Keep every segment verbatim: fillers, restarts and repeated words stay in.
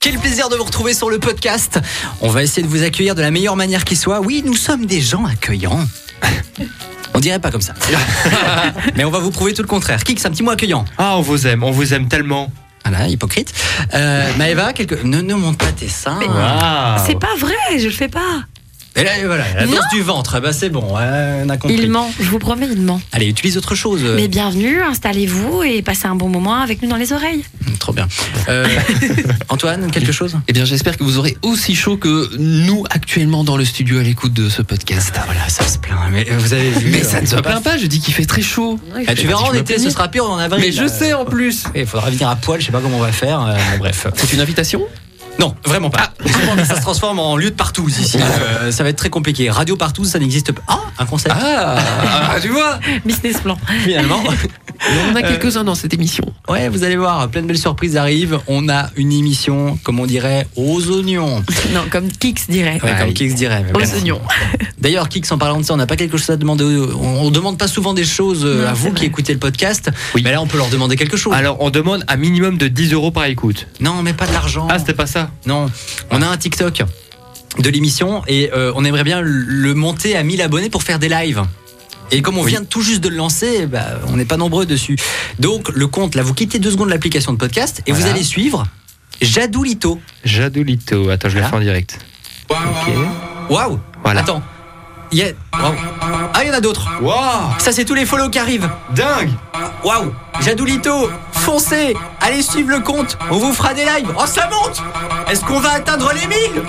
Quel plaisir de vous retrouver sur le podcast. On va essayer de vous accueillir de la meilleure manière qui soit. Oui, nous sommes des gens accueillants. On dirait pas comme ça. Mais on va vous prouver tout le contraire. Kix, un petit mot accueillant. Ah, on vous aime, on vous aime tellement. Voilà, hypocrite. Euh, Maëva, quelque... ne, ne monte pas tes seins. Mais Wow. c'est pas vrai, je le fais pas. Et là, voilà, la danse du ventre, bah c'est bon, ouais, on a compris. Il ment, je vous promets, il ment. Allez, utilise autre chose. Mais bienvenue, installez-vous et passez un bon moment avec nous dans les oreilles. Trop bien. Euh, Antoine, quelque chose ? Eh bien, j'espère que vous aurez aussi chaud que nous actuellement dans le studio à l'écoute de ce podcast. Ah, voilà, ça se plaint. Mais vous avez vu. Mais euh, ça ne se plaint pas, je dis qu'il fait très chaud. Ah, tu verras en été, ce sera pire en avril. Mais je là. sais en plus. Il faudra venir à poil, je sais pas comment on va faire. Euh, bon, bref. C'est une invitation ? Non, vraiment pas. J'ai pas envie que ça se transforme en lieu de partout ici. Euh, ça va être très compliqué. Radio partout, ça n'existe pas. Ah, un concept. Ah, ah, tu vois. Business plan. Finalement. On a quelques-uns dans cette émission. Ouais, vous allez voir, plein de belles surprises arrivent. On a une émission, comme on dirait, aux oignons. Non, comme Kix dirait. Ouais, comme Kix dirait. mais Aux bon. oignons. D'ailleurs, Kix, en parlant de ça, on n'a pas quelque chose à demander. On, on demande pas souvent des choses euh, Non, à c'est vous vrai. qui écoutez le podcast. Oui. Mais là, on peut leur demander quelque chose. Alors, on demande un minimum de dix euros par écoute. Non, mais pas de l'argent. Ah, c'était pas ça. Non, on a un TikTok de l'émission et euh, on aimerait bien le monter à mille abonnés pour faire des lives. Et comme on Oui. vient tout juste de le lancer, bah, on n'est pas nombreux dessus. Donc le compte, là, vous quittez deux secondes l'application de podcast et Voilà. vous allez suivre Jadoulito. Jadoulito. Attends, je le Voilà. fais en direct. Ok. Waouh. Voilà. Attends. Il y a... Waouh. Ah, il y en a d'autres. Waouh, Ça, c'est tous les follow qui arrivent. dingue. Waouh. Jadoulito, foncez. Allez suivre le compte. On vous fera des lives. Oh, ça monte. Est-ce qu'on va atteindre les mille?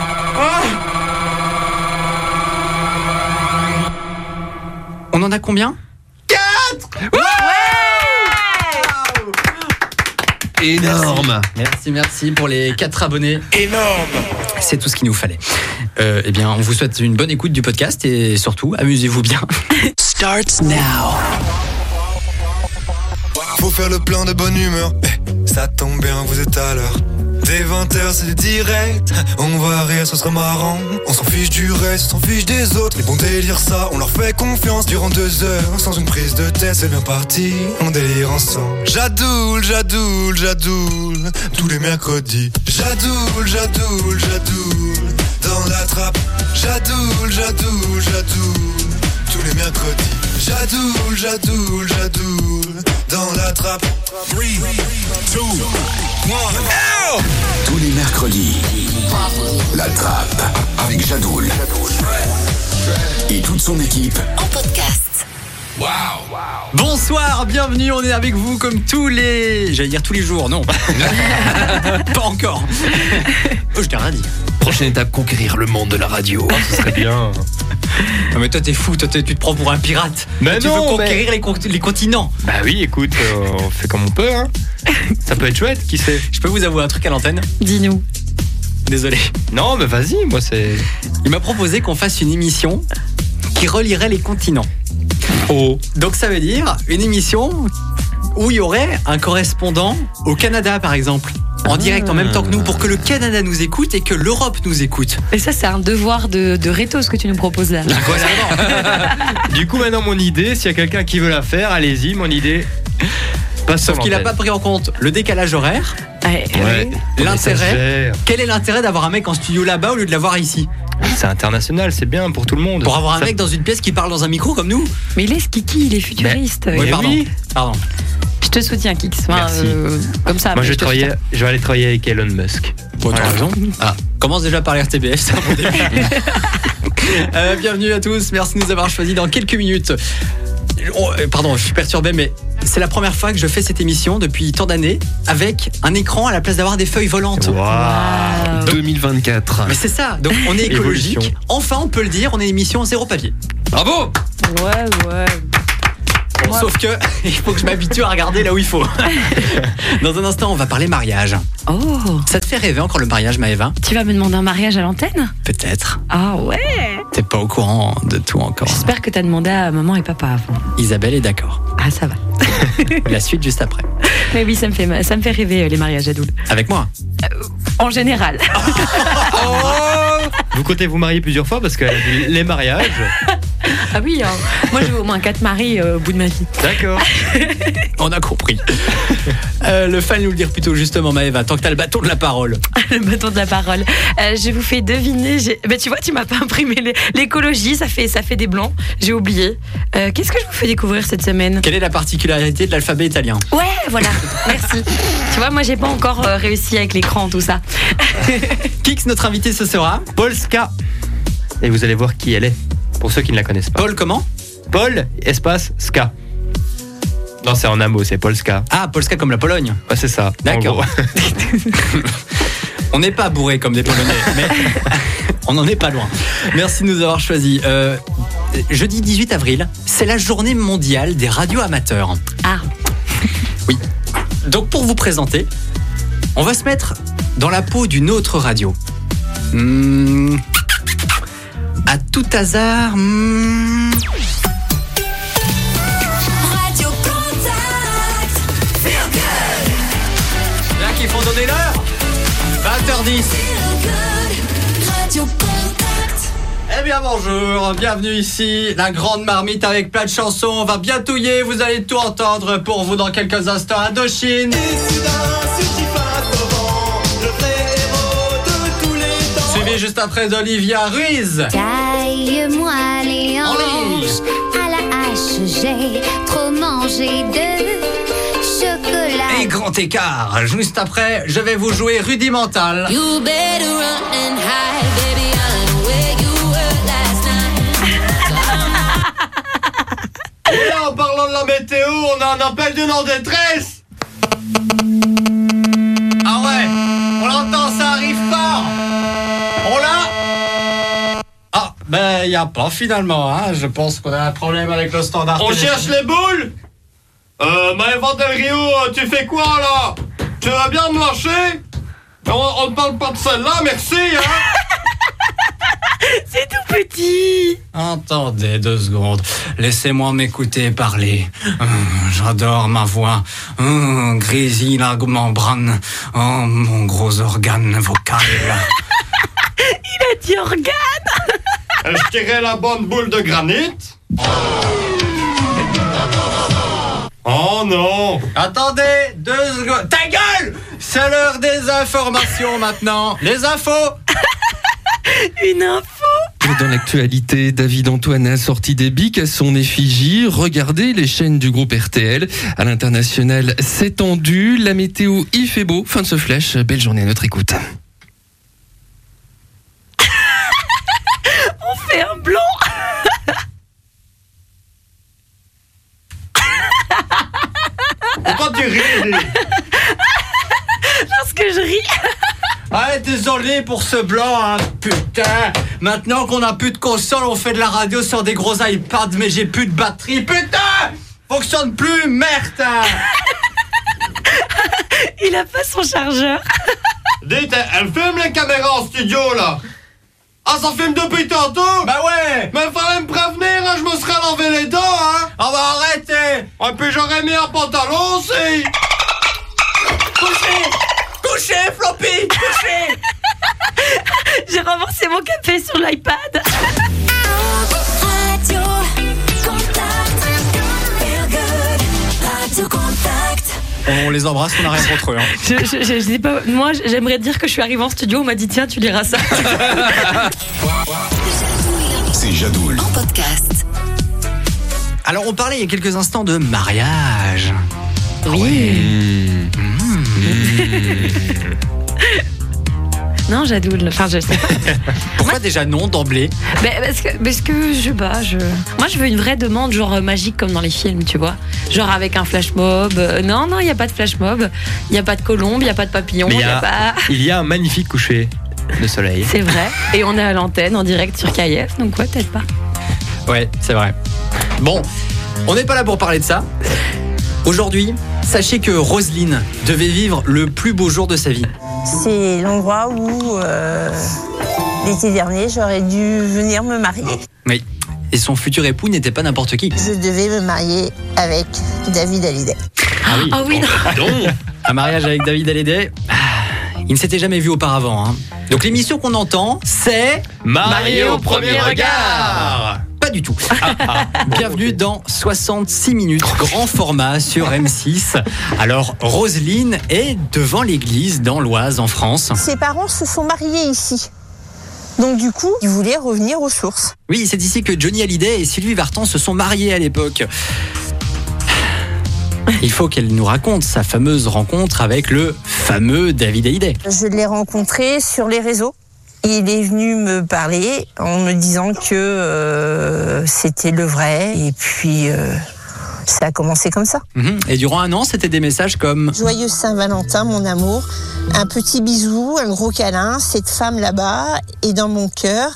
On en a combien? Énorme. Merci, merci pour les quatre abonnés. Énorme. C'est tout ce qu'il nous fallait. Euh, eh bien, on vous souhaite une bonne écoute du podcast et surtout, amusez-vous bien. Starts now. Faut faire le plein de bonne humeur. Eh, ça tombe bien, vous êtes à l'heure. Dès vingt heures, c'est du direct. On va rire, ce sera marrant. On s'en fiche du reste, on s'en fiche des autres. Les bons délires, ça, on leur fait confiance. Durant deux heures, sans une prise de tête, c'est bien parti. On délire ensemble. Jadoul, jadoul, jadoul. Tous les mercredis. Jadoul, jadoul, jadoul. Dans la trappe. Jadoul, jadoul, jadoul. Tous les mercredis. Jadoul, jadoul, jadoul. Dans la trappe. trois, deux, un. Tous les mercredis, La Trappe avec Jadoul et toute son équipe. Bonsoir, bienvenue, on est avec vous comme tous les... J'allais dire tous les jours, non. Pas encore. Oh, je t'ai rien dit. Prochaine étape, conquérir le monde de la radio. Ce serait bien. Non mais toi t'es fou, toi t'es- tu te prends pour un pirate. Mais tu non, veux conquérir les, con- les continents. Bah oui, écoute, euh, on fait comme on peut, hein. Ça peut être chouette, qui sait. Je peux vous avouer un truc à l'antenne? Dis-nous. Désolé. Non, mais vas-y, moi c'est. Il m'a proposé qu'on fasse une émission qui relierait les continents. Oh. Donc ça veut dire une émission où il y aurait un correspondant au Canada par exemple. En direct en même temps que nous pour que le Canada nous écoute et que l'Europe nous écoute. Et ça, c'est un devoir de, de réto, ce que tu nous proposes là. Du coup, maintenant, mon idée, s'il y a quelqu'un qui veut la faire, allez-y, mon idée. Passe sur Sauf qu'il n'a pas l'antenne. pris en compte le décalage horaire. Ouais, Ouais. ouais. Comment ça se L'intérêt. gère Quel est l'intérêt d'avoir un mec en studio là-bas au lieu de l'avoir ici? C'est international, c'est bien pour tout le monde. Pour avoir un Ça- mec dans une pièce qui parle dans un micro comme nous? Mais il est skiki, il est futuriste. Oui, Eh pardon. oui. Pardon. Je te soutiens, Kix. Enfin, Merci. euh, comme ça. Moi, mais je vais, te travailler, soutiens. je vais aller travailler avec Elon Musk. Bon, tu as raison. Ah, commence déjà par les R T B F, c'est un bon début. Euh, bienvenue à tous, merci de nous avoir choisis dans quelques minutes. Oh, euh, pardon, je suis perturbé, mais c'est la première fois que je fais cette émission depuis tant d'années avec un écran à la place d'avoir des feuilles volantes. Waouh. deux mille vingt-quatre. Mais c'est ça, donc on est écologique. Évolution. Enfin, on peut le dire, on est une émission zéro papier. Bravo. Ouais, ouais. Bon, Moi- sauf que il faut que je m'habitue à regarder là où il faut. Dans un instant, on va parler mariage. Oh, Ça te fait rêver encore le mariage, Maëva? tu vas me demander un mariage à l'antenne? Peut-être. Ah ouais. T'es pas au courant de tout encore. J'espère que t'as demandé à maman et papa avant. Isabelle est d'accord. Ah, ça va. La suite juste après. Mais oui, ça me fait, ça me fait rêver euh, les mariages adultes. Avec moi. En général. Vous comptez vous marier plusieurs fois parce que les mariages. Ah oui, hein. Moi je veux au moins quatre maris euh, au bout de ma vie. D'accord. On a compris. Euh, le fan nous le dire plutôt justement, Maëva, tant que t'as le bâton de la parole. Le bâton de la parole. Euh, je vous fais deviner. J'ai... Ben, tu vois, tu m'as pas imprimé les... l'écologie, ça fait, ça fait des blancs. J'ai oublié. Euh, qu'est-ce que je vous fais découvrir cette semaine? Quelle est la particularité de l'alphabet italien? Ouais, voilà. Merci. Tu vois, moi j'ai pas encore euh, réussi avec l'écran, tout ça. Kix, notre invité ce sera Polska. Et vous allez voir qui elle est, pour ceux qui ne la connaissent pas. Paul comment? Paul, espace, ska. Non, c'est en un mot, c'est Polska. Ah, Polska comme la Pologne. Ouais, c'est ça. D'accord. On n'est pas bourré comme des Polonais, mais on n'en est pas loin. Merci de nous avoir choisis. Euh, jeudi dix-huit avril, c'est la journée mondiale des radios amateurs. Ah. Oui. Donc pour vous présenter, on va se mettre dans la peau d'une autre radio. Hmm. À tout hasard. Hmm. Radio Contact. Feel good. Là qui font donner l'heure. vingt heures dix. Feel good. Radio Contact. Eh bien bonjour, bienvenue ici, la grande marmite avec plein de chansons. On va bien touiller, vous allez tout entendre pour vous dans quelques instants. Indochine. Suivi juste après d'Olivia Ruiz. Taille-moi les hanches à la hache, j'ai trop mangé de chocolat. Et grand écart, juste après, je vais vous jouer Rudimental. You better run and hide, baby. I know where you were last night. Et là, en parlant de la météo, on a un appel d'une en détresse. Ah ouais, on l'entend, ça arrive fort. On l'a. Ah, ben y a pas finalement, hein. Je pense qu'on a un problème avec le standard. On téléphonique. cherche les boules. Euh, Maëva Del Rio, tu fais quoi là? Tu vas bien me lâcher? On, on ne parle pas de celle-là, merci, hein. C'est tout petit. Attendez deux secondes, laissez-moi m'écouter parler. Hum, J'adore ma voix. Hum, grésille la membrane. Oh, mon gros organe vocal. Il a dit organe. Je tirais la bonne boule de granit. Oh non. Attendez deux secondes. Ta gueule! C'est l'heure des informations maintenant. Les infos. Une info. Et dans l'actualité, David Antoine a sorti des bics à son effigie. Regardez les chaînes du groupe R T L. À l'international, c'est tendu. La météo, il fait beau. Fin de ce flash. Belle journée à notre écoute. On fait un blanc. Pourquoi tu ris? Parce que je ris. Ah, désolé pour ce blanc, hein. Putain. Maintenant qu'on a plus de console, on fait de la radio sur des gros iPads, mais j'ai plus de batterie. Putain! Fonctionne plus, merde! Hein. Il a pas son chargeur. Dites, elle filme les caméras en studio là. Ah, ça filme depuis tantôt? Bah ouais! Mais fallait me prévenir, hein, je me serais lavé les dents, hein. On va arrêter! Et puis j'aurais mis un pantalon aussi. Couchez! Couchez, Floppy! Couchez! J'ai remboursé mon café sur l'iPad. Radio Contact. Feel good. Radio Contact. On les embrasse, on n'a rien contre eux. Hein. Je, je, je, je sais pas. Moi, j'aimerais dire que je suis arrivée en studio. On m'a dit tiens, tu liras ça. C'est Jadoul. En podcast. Alors, on parlait il y a quelques instants de mariage. Oui. Non, Jadoul. Enfin, je sais pas. Pourquoi déjà non d'emblée? Ben, parce que, parce que je sais pas. Je... Moi, je veux une vraie demande, genre euh, magique comme dans les films, tu vois. Genre avec un flash mob. Euh, non, non, il y a pas de flash mob. Il y a pas de colombe, il y a pas de papillon. Mais il y, y a a- pas. il y a un magnifique coucher de soleil. C'est vrai. Et on est à l'antenne en direct sur K F, donc ouais, peut-être pas. Ouais, c'est vrai. Bon, on n'est pas là pour parler de ça. Aujourd'hui, sachez que Roselyne devait vivre le plus beau jour de sa vie. C'est l'endroit où, euh, l'été dernier, j'aurais dû venir me marier. Oui. Et son futur époux n'était pas n'importe qui. Je devais me marier avec David Hallyday. Ah oui. Ah oui, non. Un mariage avec David Hallyday. Ah, il ne s'était jamais vu auparavant. Hein. Donc l'émission qu'on entend, c'est Marié au premier regard. Pas du tout. Bienvenue dans soixante-six minutes, grand format sur M six. Alors, Roselyne est devant l'église dans l'Oise, en France. Ses parents se sont mariés ici. Donc du coup, ils voulaient revenir aux sources. Oui, c'est ici que Johnny Hallyday et Sylvie Vartan se sont mariés à l'époque. Il faut qu'elle nous raconte sa fameuse rencontre avec le fameux David Hallyday. Je l'ai rencontré sur les réseaux. Il est venu me parler en me disant que euh, c'était le vrai. Et puis, euh, ça a commencé comme ça. Mmh. Et durant un an, c'était des messages comme... Joyeux Saint-Valentin, mon amour. Un petit bisou, un gros câlin. Cette femme là-bas est dans mon cœur.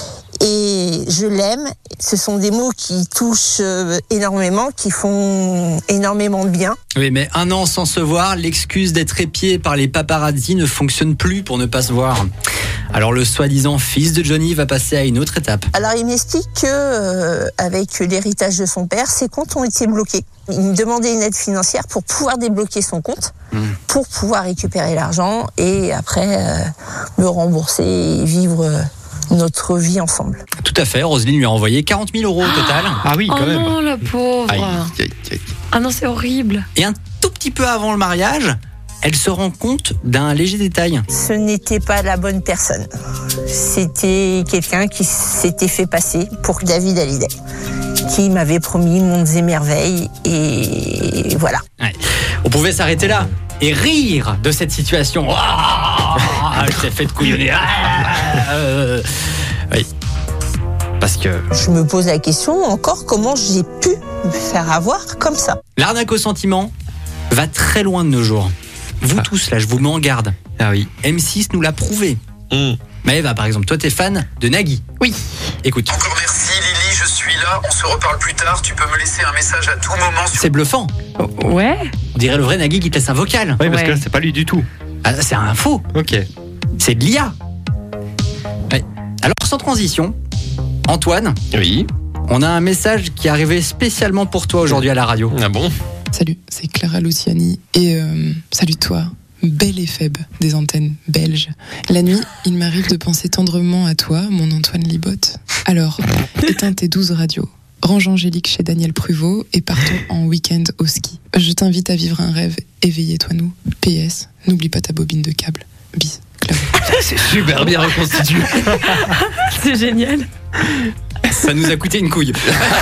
Et je l'aime. Ce sont des mots qui touchent énormément, qui font énormément de bien. Oui, mais un an sans se voir, l'excuse d'être épié par les paparazzi ne fonctionne plus pour ne pas se voir. Alors le soi-disant fils de Johnny va passer à une autre étape. Alors il m'explique que euh, avec l'héritage de son père, ses comptes ont été bloqués. Il me demandait une aide financière pour pouvoir débloquer son compte, mmh. pour pouvoir récupérer l'argent et après euh, me rembourser et vivre... Euh, notre vie ensemble. Tout à fait, Roselyne lui a envoyé quarante mille euros au total. Ah oui, quand oh même. Oh non, la pauvre. Aïe, aïe, aïe. Ah non, c'est horrible. Et un tout petit peu avant le mariage, elle se rend compte d'un léger détail. Ce n'était pas la bonne personne. C'était quelqu'un qui s'était fait passer pour David Hallyday, qui m'avait promis mondes et merveilles, et voilà. Ouais. On pouvait s'arrêter là et rire de cette situation. Ah, je t'ai fait de couillonner. Ah, euh, oui. Parce que... Je me pose la question encore, comment j'ai pu me faire avoir comme ça. L'arnaque au sentiment va très loin de nos jours. Vous ah. tous là, je vous mets en garde. Ah oui. M six nous l'a prouvé. Mm. Maëva, par exemple, toi t'es fan de Nagui. Oui. Écoute. Encore merci Lily, je suis là, on se reparle plus tard, tu peux me laisser un message à tout moment. Sur... C'est bluffant. Oh, ouais. On dirait le vrai Nagui qui te laisse un vocal. Oui, parce ouais. que là c'est pas lui du tout. Ah, c'est un faux. Ok. C'est de l'I A. Ouais. Alors sans transition, Antoine. Oui. On a un message qui est arrivé spécialement pour toi aujourd'hui à la radio. Ah bon? Salut, c'est Clara Luciani et euh, salut toi, belle et faible des antennes belges. La nuit, il m'arrive de penser tendrement à toi, mon Antoine Libotte. Alors, éteins tes douze radios, range Angélique chez Daniel Pruvot et partons en week-end au ski. Je t'invite à vivre un rêve, éveillez-toi nous. P S, n'oublie pas ta bobine de câble. Bis, Clara. C'est super bien reconstitué. C'est génial. Ça nous a coûté une couille.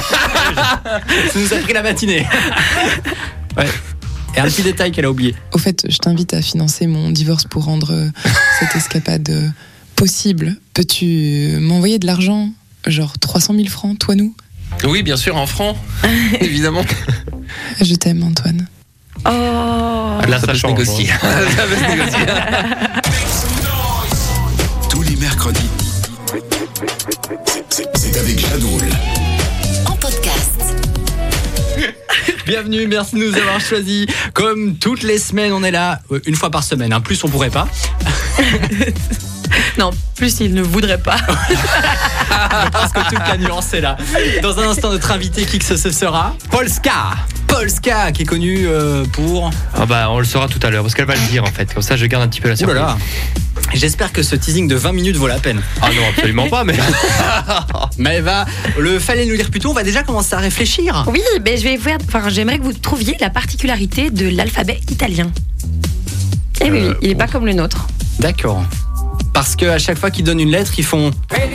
Ça nous a pris la matinée. Ouais. Et un petit détail qu'elle a oublié. Au fait, je t'invite à financer mon divorce pour rendre euh, cette escapade euh, possible. Peux-tu m'envoyer de l'argent? Genre trois cent mille francs, toi nous? Oui, bien sûr, en francs. Évidemment. Je t'aime, Antoine. Oh. Là, ça, ça change. Négocier. Ça va se négocier. Tous les mercredis, c'est, c'est avec Jadoul. En podcast. Bienvenue, merci de nous avoir choisis. Comme toutes les semaines, on est là, une fois par semaine. Hein. Plus, on pourrait pas. Non, plus il ne voudrait pas. Je pense que toute la nuance est là. Dans un instant, notre invité, qui que ce sera? Polska. Polska, qui est connu euh, pour... Ah bah, on le saura tout à l'heure, parce qu'elle va le dire en fait. Comme ça, je garde un petit peu la surprise. Ouh là là. J'espère que ce teasing de vingt minutes vaut la peine. Ah non, absolument pas, mais... Maëva, le fallait nous lire plus tôt, on va déjà commencer à réfléchir. Oui, mais je vais voir, enfin, j'aimerais que vous trouviez la particularité de l'alphabet italien. Eh oui, euh, il n'est pas comme le nôtre. D'accord. Parce qu'à chaque fois qu'ils donnent une lettre, ils font...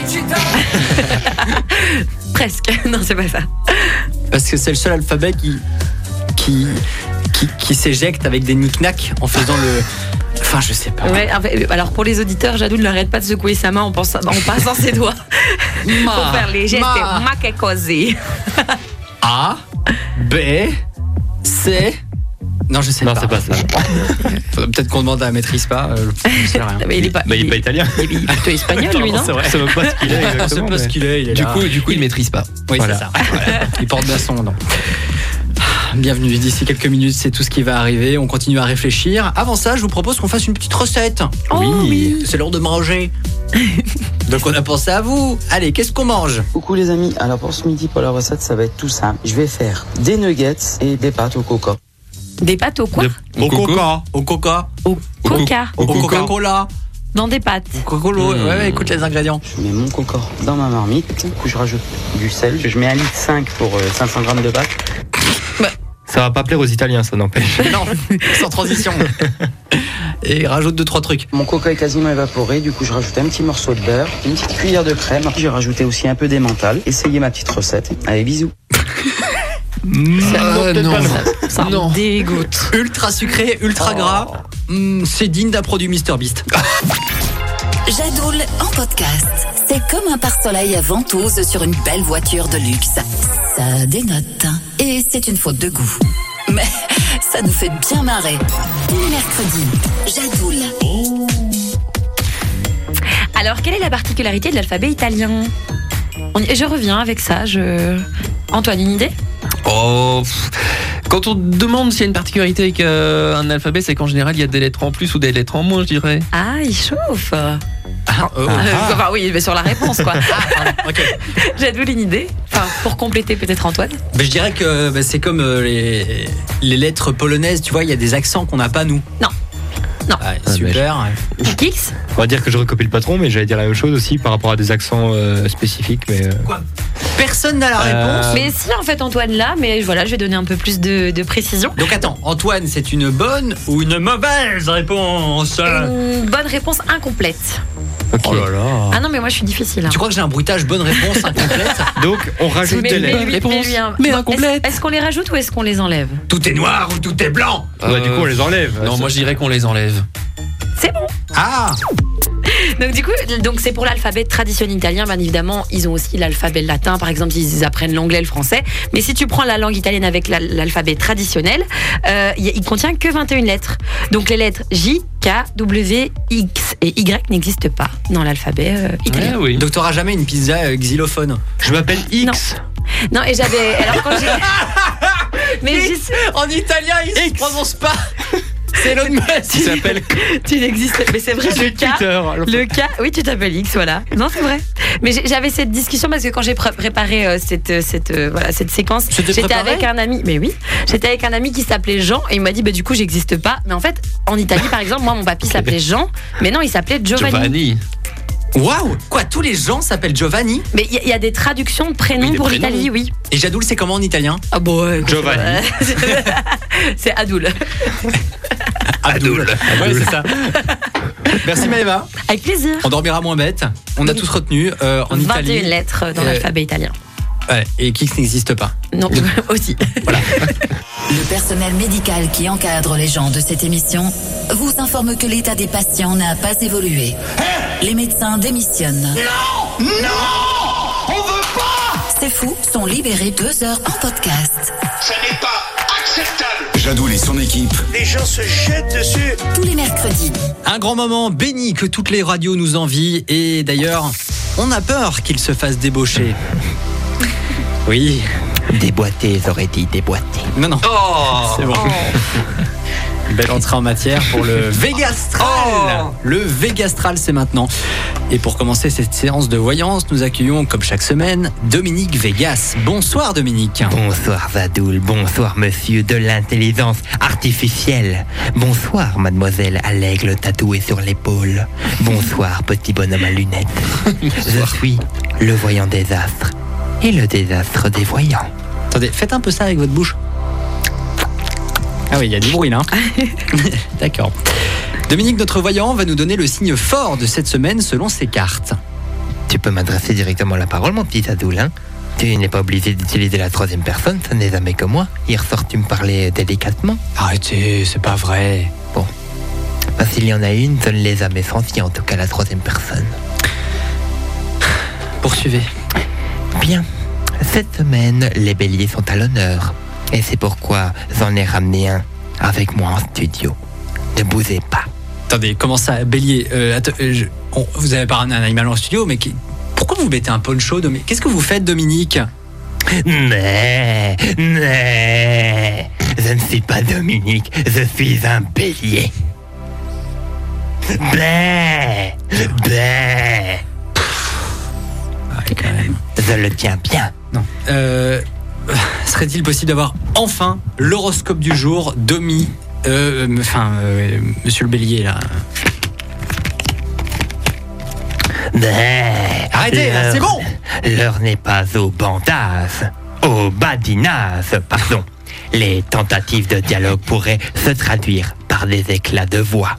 Presque, non, c'est pas ça. Parce que c'est le seul alphabet qui... qui... qui, qui s'éjecte avec des knick-knacks en faisant le... Enfin, je sais pas. Ouais, alors pour les auditeurs, Jadou ne l'arrête pas de secouer sa main en, pensant, en passant ses doigts ma, pour faire les gestes. Ma, ma che così. A, B, C... Non, je sais non, pas. Non, c'est pas ça. Faudrait peut-être qu'on demande à la maîtrise pas. Euh, je sais rien. Mais il est pas, bah, il est pas italien. Il est plutôt espagnol, lui, non? C'est vrai. Ça veut pas ce qu'il est. Exactement, c'est pas mais... ce qu'il est. Il est du là. coup, du coup, il maîtrise pas. Oui, voilà. c'est ça. Voilà. Il porte bien son nom. Bienvenue. D'ici quelques minutes, c'est tout ce qui va arriver. On continue à réfléchir. Avant ça, je vous propose qu'on fasse une petite recette. Oh, oui. oui. C'est l'heure de manger. Donc on a pensé à vous. Allez, qu'est-ce qu'on mange? Coucou les amis. Alors pour ce midi, pour la recette, ça va être tout simple. Je vais faire des nuggets et des pâtes au coca. Des pâtes au quoi? Au coca. Au coca. Au coca. Au Coca-Cola. dans des pâtes. Cocolo, Mmh. ouais, ouais, écoute les ingrédients. Je mets mon concor dans ma marmite, du coup je rajoute du sel, je mets un litre cinq pour euh, cinq cents grammes de pâtes. Ça va pas plaire aux Italiens, ça n'empêche. Non, sans transition. Et rajoute deux trois trucs. Mon coca est quasiment évaporé, du coup je rajoute un petit morceau de beurre, une petite cuillère de crème. J'ai rajouté aussi un peu d'emmental. Essayez ma petite recette. Allez, bisous. Ah, non, Ça, ça non. me dégoûte. Ultra sucré, ultra Oh. gras. Hmm, c'est digne d'un produit MrBeast. Jadoul en podcast. C'est comme un pare-soleil à ventouse sur une belle voiture de luxe. Ça dénote. Et c'est une faute de goût. Mais ça nous fait bien marrer. Tous les mercredis, Jadoul. Alors, quelle est la particularité de l'alphabet italien? On y- Je reviens avec ça. Je... Antoine, une idée? Oh, pff. Quand on demande s'il y a une particularité avec euh, un alphabet, c'est qu'en général, il y a des lettres en plus ou des lettres en moins, je dirais. Ah, il chauffe. Ah, oh. Euh, enfin, oui, mais sur la réponse, quoi. Ah, pardon, ok. J'avoue une idée. Enfin, pour compléter peut-être Antoine. Ben, je dirais que ben, c'est comme euh, les, les lettres polonaises, tu vois, il y a des accents qu'on n'a pas nous. Non. Non. Ouais, super. Kix? On va dire que je recopie le patron, mais j'allais dire la même chose aussi par rapport à des accents euh, spécifiques. Mais, euh, Quoi? Personne n'a la réponse. Euh, Mais si, en fait, Antoine là, mais voilà, je vais donner un peu plus de, de précision. Donc attends, Antoine, c'est une bonne ou une mauvaise réponse? Une bonne réponse incomplète. Oh là là. Ah non, mais moi je suis difficile. hein. Tu crois que j'ai un bruitage bonne réponse incomplète? Donc on rajoute Mais, des mais lettres. lui- Réponse. mais lui, hein. Mais Bon, incomplète. Est-ce est-ce qu'on les rajoute ou est-ce qu'on les enlève? Tout est noir ou tout est blanc? Ouais, du coup on les enlève. Non, moi je dirais qu'on les enlève. C'est bon. Ah! Donc du coup, donc c'est pour l'alphabet traditionnel italien, bien évidemment. Ils ont aussi l'alphabet latin, par exemple, ils apprennent l'anglais, le français. Mais si tu prends la langue italienne avec la- l'alphabet traditionnel, euh, il, il contient que vingt et une lettres. Donc les lettres J, K, W, X et Y n'existent pas dans l'alphabet euh, italien. Ah oui. Donc t'auras jamais une pizza euh, xylophone? Je m'appelle X. Non, et j'avais. Alors quand j'ai. Mais X, en italien, il se prononce pas. C'est Elon Musk. Il s'appelle tu n'existes. Mais c'est vrai. J'ai Le K, Twitter. le K, oui, tu t'appelles X, voilà. Non, c'est vrai. Mais j'ai- j'avais cette discussion parce que quand j'ai pré- préparé euh, cette, euh, cette, euh, voilà, cette séquence, C'était j'étais préparé avec un ami. Mais oui, j'étais avec un ami qui s'appelait Jean et il m'a dit, bah, du coup, j'existe pas. Mais en fait, en Italie, par exemple, moi, mon papy s'appelait Jean, mais non, il s'appelait Giovanni. Giovanni. Waouh! Quoi, tous les gens s'appellent Giovanni? Mais il y, a- il y a des traductions de prénoms Oui, des pour prénoms. l'Italie, oui. Et Jadoul, c'est comment en italien? Ah bon, ouais, Giovanni. euh, c'est Adoul. Adoul. Ouais, c'est ça. Merci Maëva. Avec plaisir. On dormira moins bête. On a tous retenu euh, en vingt et Italie. une lettres dans Euh, l'alphabet italien. Ouais, et Kix n'existe pas. Non, aussi. Le personnel médical qui encadre les gens de cette émission vous informe que l'état des patients n'a pas évolué. Les médecins démissionnent. Non! Non! On veut pas! Ces fous sont libérés deux heures en podcast. Ce n'est pas acceptable! Jadoul et son équipe. Les gens se jettent dessus. Tous les mercredis. Un grand moment béni que toutes les radios nous envient. Et d'ailleurs, on a peur qu'il se fasse débaucher. Oui. Déboîté, j'aurais dit déboîté. Non, non. Oh. C'est bon. Belle entrée en matière pour le Végastral. Oh. Le Végastral, c'est maintenant. Et pour commencer cette séance de voyance, nous accueillons, comme chaque semaine, Dominique Vegas. Bonsoir Dominique. Bonsoir Zadoul, bonsoir monsieur de l'intelligence artificielle. Bonsoir mademoiselle à l'aigle tatoué sur l'épaule. Bonsoir petit bonhomme à lunettes. Je suis le voyant des astres et le désastre des voyants. Attendez, faites un peu ça avec votre bouche. Ah oui, il y a du bruit là. D'accord. Dominique, notre voyant, va nous donner le signe fort de cette semaine selon ses cartes. Tu peux m'adresser directement la parole, mon petit Zadoul, hein? Tu n'es pas obligé d'utiliser la troisième personne, ça n'est jamais que moi. Hier soir, tu me parlais délicatement. Arrêtez, c'est pas vrai. Bon. Bah, s'il y en a une, je ne les ai jamais senties, en tout cas la troisième personne. Poursuivez. Bien. Cette semaine, les béliers sont à l'honneur. Et c'est pourquoi j'en ai ramené un avec moi en studio. Ne bougez pas. Attendez, comment ça, bélier euh, attends, euh, je- on- Vous avez pas ramené un animal en studio, mais qui- pourquoi vous mettez un poncho, Dominique? Qu'est-ce que vous faites, Dominique? Mais, mais, je ne suis pas Dominique, je suis un bélier. Bé, bé. Ouais, quand même. Je le tiens bien. Non. Euh, serait-il possible d'avoir enfin l'horoscope du jour, Domi, euh, enfin, euh, Monsieur le Bélier là. Mais Arrêtez, là, c'est bon. L'heure n'est pas au bandage, au badinage, pardon. Les tentatives de dialogue pourraient se traduire par des éclats de voix.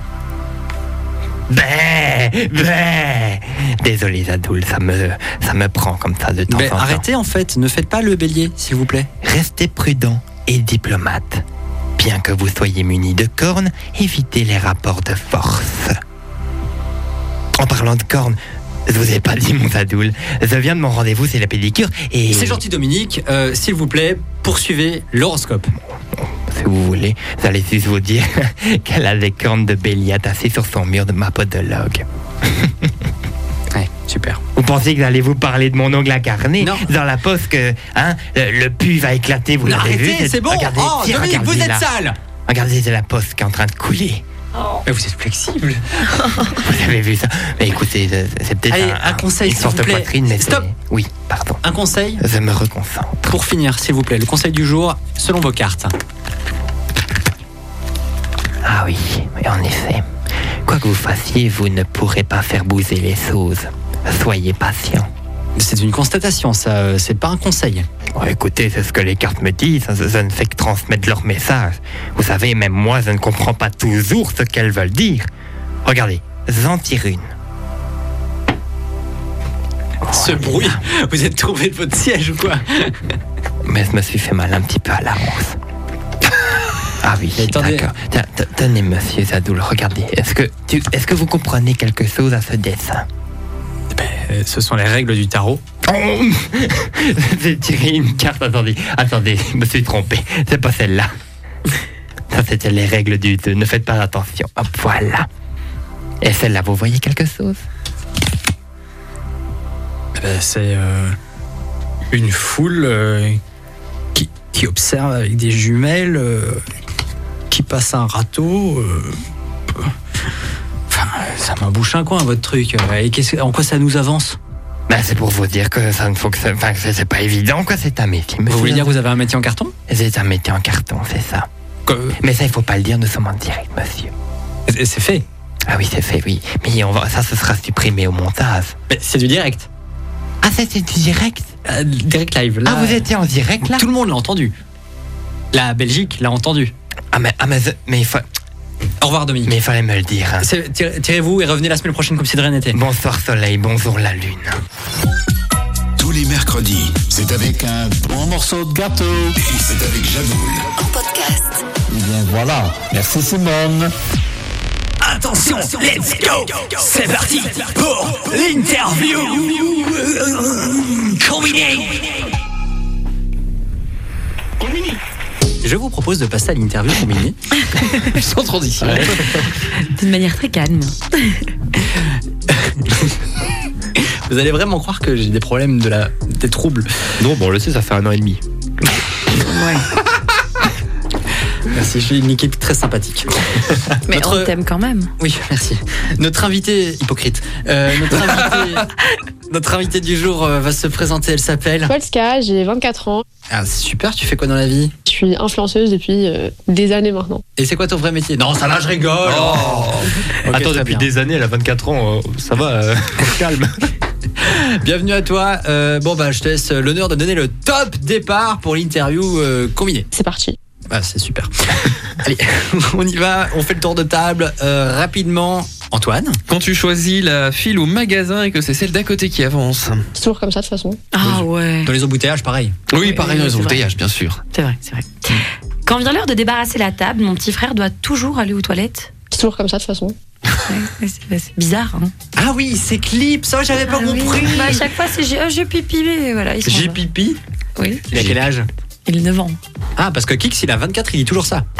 Bé, bé. Désolé Zadoul, ça me, ça me prend comme ça de temps Mais en temps. arrêtez en fait, ne faites pas le bélier, s'il vous plaît. Restez prudent et diplomate. Bien que vous soyez muni de cornes, évitez les rapports de force. En parlant de cornes, je vous ai pas dit mon Zadoul. Je viens de mon rendez-vous, c'est la pédicure et... C'est gentil Dominique, euh, s'il vous plaît, poursuivez l'horoscope. Si vous voulez, j'allais juste vous dire qu'elle a des cornes de bélier attachées sur son mur de ma podologue. Ouais, super. Vous pensez que j'allais vous parler de mon ongle incarné Non. dans la poste que hein, le, le pu va éclater, vous Non, l'avez vu? arrêtez, c'est bon. Regardez, Oh, tiens, Dominique, vous regardez êtes là. sale. Regardez, c'est la poste qui est en train de couler. Mais vous êtes flexible. Vous avez vu ça? Mais écoutez, c'est peut-être Allez, un, un conseil, une s'il sorte vous de plaît. poitrine, mais Stop. c'est- Oui, pardon. Un conseil Je me reconcentre. pour finir, s'il vous plaît. Le conseil du jour, selon vos cartes. Ah oui, mais en effet. Quoi que vous fassiez, vous ne pourrez pas faire bouger les choses. Soyez patient. C'est une constatation, ça, euh, c'est pas un conseil. Oh, écoutez, c'est ce que les cartes me disent. Je, je ne fais que transmettre leur message. Vous savez, même moi, je ne comprends pas toujours ce qu'elles veulent dire. Regardez, j'en tire une. Ce bruit, vous êtes tombé de votre siège ou quoi? Mais je me suis fait mal un petit peu à la ronce. Ah oui, attendez. d'accord. Tiens, t- Tenez, monsieur Zadoul, regardez. Est-ce que, tu- est-ce que vous comprenez quelque chose à ce dessin? Euh, Ce sont les règles du tarot. Oh J'ai tiré une carte, attendez, attendez, je me suis trompé. C'est pas celle-là. Ça, c'était les règles du jeu. Ne faites pas attention. Hop, voilà. Et celle-là, vous voyez quelque chose? Eh ben, c'est euh, une foule euh, qui, qui observe avec des jumelles, euh, qui passe un râteau. euh, Enfin, ça m'embouche un coin, votre truc. Et qu'est-ce, en quoi ça nous avance? Ben, c'est pour vous dire que ça ne fonctionne. Enfin, que c'est c'est pas évident, quoi. C'est un métier. Vous voulez dire que vous avez un métier en carton? C'est un métier en carton, c'est ça. Mais ça, il faut pas le dire. Nous sommes en direct, monsieur. Et c'est fait. Ah oui, c'est fait, oui. Mais on va, ça, ce sera supprimé au montage. Mais c'est du direct. Ah, c'était du direct? Euh, direct live. Là, Ah, vous étiez en direct, là? Tout le monde l'a entendu. La Belgique l'a entendu. Ah, mais, ah, mais, mais il faut... Au revoir Dominique. Mais il fallait me le dire. Hein. C'est- tirez- Tirez-vous et revenez la semaine prochaine comme si de rien n'était. Bonsoir soleil, bonjour la lune. Tous les mercredis, c'est avec un bon morceau de gâteau. Et c'est avec Jadoul. En podcast. Eh bien voilà, merci Simone. Attention, let's go. C'est parti pour l'interview combinée. Je vous propose de passer à l'interview combinée. Sans transition. D'une manière très calme. Vous allez vraiment croire que j'ai des problèmes de la, des troubles. Non, bon, on le sait, ça fait un an et demi. Ouais. Merci, je suis une équipe très sympathique. Mais Notre- on t'aime quand même. Oui, merci. Notre invité, hypocrite, euh, notre, invité, notre invité du jour euh, va se présenter, elle s'appelle... Polska, j'ai vingt-quatre ans. Ah, c'est super, tu fais quoi dans la vie? Je suis influenceuse depuis euh, des années maintenant. Et c'est quoi ton vrai métier? Non, ça là, je rigole. Oh. Ok, Attends, très depuis bien. des années, elle a vingt-quatre ans, euh, ça va, euh, calme. Bienvenue à toi. Euh, bon, bah, je te laisse l'honneur de donner le top départ pour l'interview euh, combinée. C'est parti. Ah, c'est super. Allez, on y va, on fait le tour de table euh, rapidement. Antoine? Quand tu choisis la file au magasin et que c'est celle d'à côté qui avance. C'est toujours comme ça de toute façon. Ah ouais. Dans les embouteillages, pareil. Oui, pareil, oui, les c'est embouteillages, bien sûr. C'est vrai, c'est vrai. Quand vient l'heure de débarrasser la table, mon petit frère doit toujours aller aux toilettes. C'est toujours comme ça de toute façon. Ouais, c'est, c'est bizarre, hein. Ah oui, c'est clip, ça j'avais pas Ah oui. compris. Bah, à chaque fois, c'est j'ai, oh, j'ai pipi, mais voilà. Ils sont J'ai là. pipi. Oui. Il a quel âge? Il a neuf ans. Ah, parce que Kix, il a vingt-quatre, il dit toujours ça.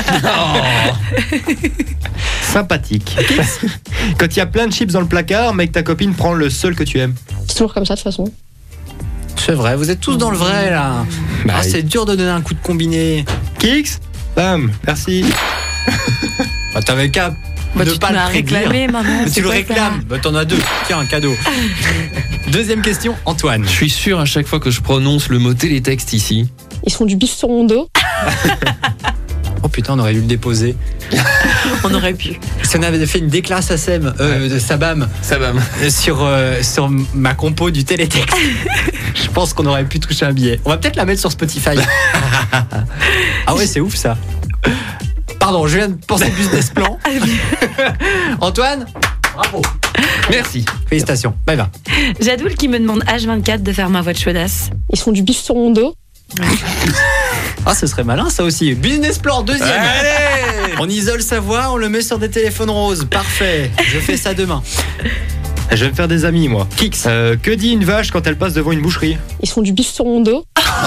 Sympathique. Quand il y a plein de chips dans le placard, mais que ta copine prend le seul que tu aimes. C'est toujours comme ça de toute façon. C'est vrai, vous êtes tous dans le vrai là. Bah ah, oui. c'est dur de donner un coup de combiné. Kix, bam, merci. Bah, t'avais qu'à Bah, ne tu pas te le l'as prévenir. réclamé, maman. Mais c'est tu le quoi ça réclames. Bah, t'en as deux. Tiens, un cadeau. Deuxième question, Antoine. Je suis sûr à chaque fois que je prononce le mot télétexte ici. Ils font du bif sur mon dos. Oh putain, on aurait dû le déposer. On aurait pu. Si on avait fait une déclasse à Sem, euh, de Sabam, Sabam. euh, sur, euh, sur ma compo du télétexte, je pense qu'on aurait pu toucher un billet. On va peut-être la mettre sur Spotify. Ah ouais, c'est ouf ça. Pardon, je viens de penser business plan. Antoine, bravo. Merci. Félicitations. Bye bye. Jadoul qui me demande H vingt-quatre de faire ma voix de chaudasse. Ils font du bif sur mon dos. Ah, ce serait malin ça aussi. Business plan, deuxième. Allez. On isole sa voix, on le met sur des téléphones roses. Parfait. Je fais ça demain. Je vais me faire des amis, moi. Kix. Euh, que dit une vache quand elle passe devant une boucherie? Ils font du bif sur mon dos.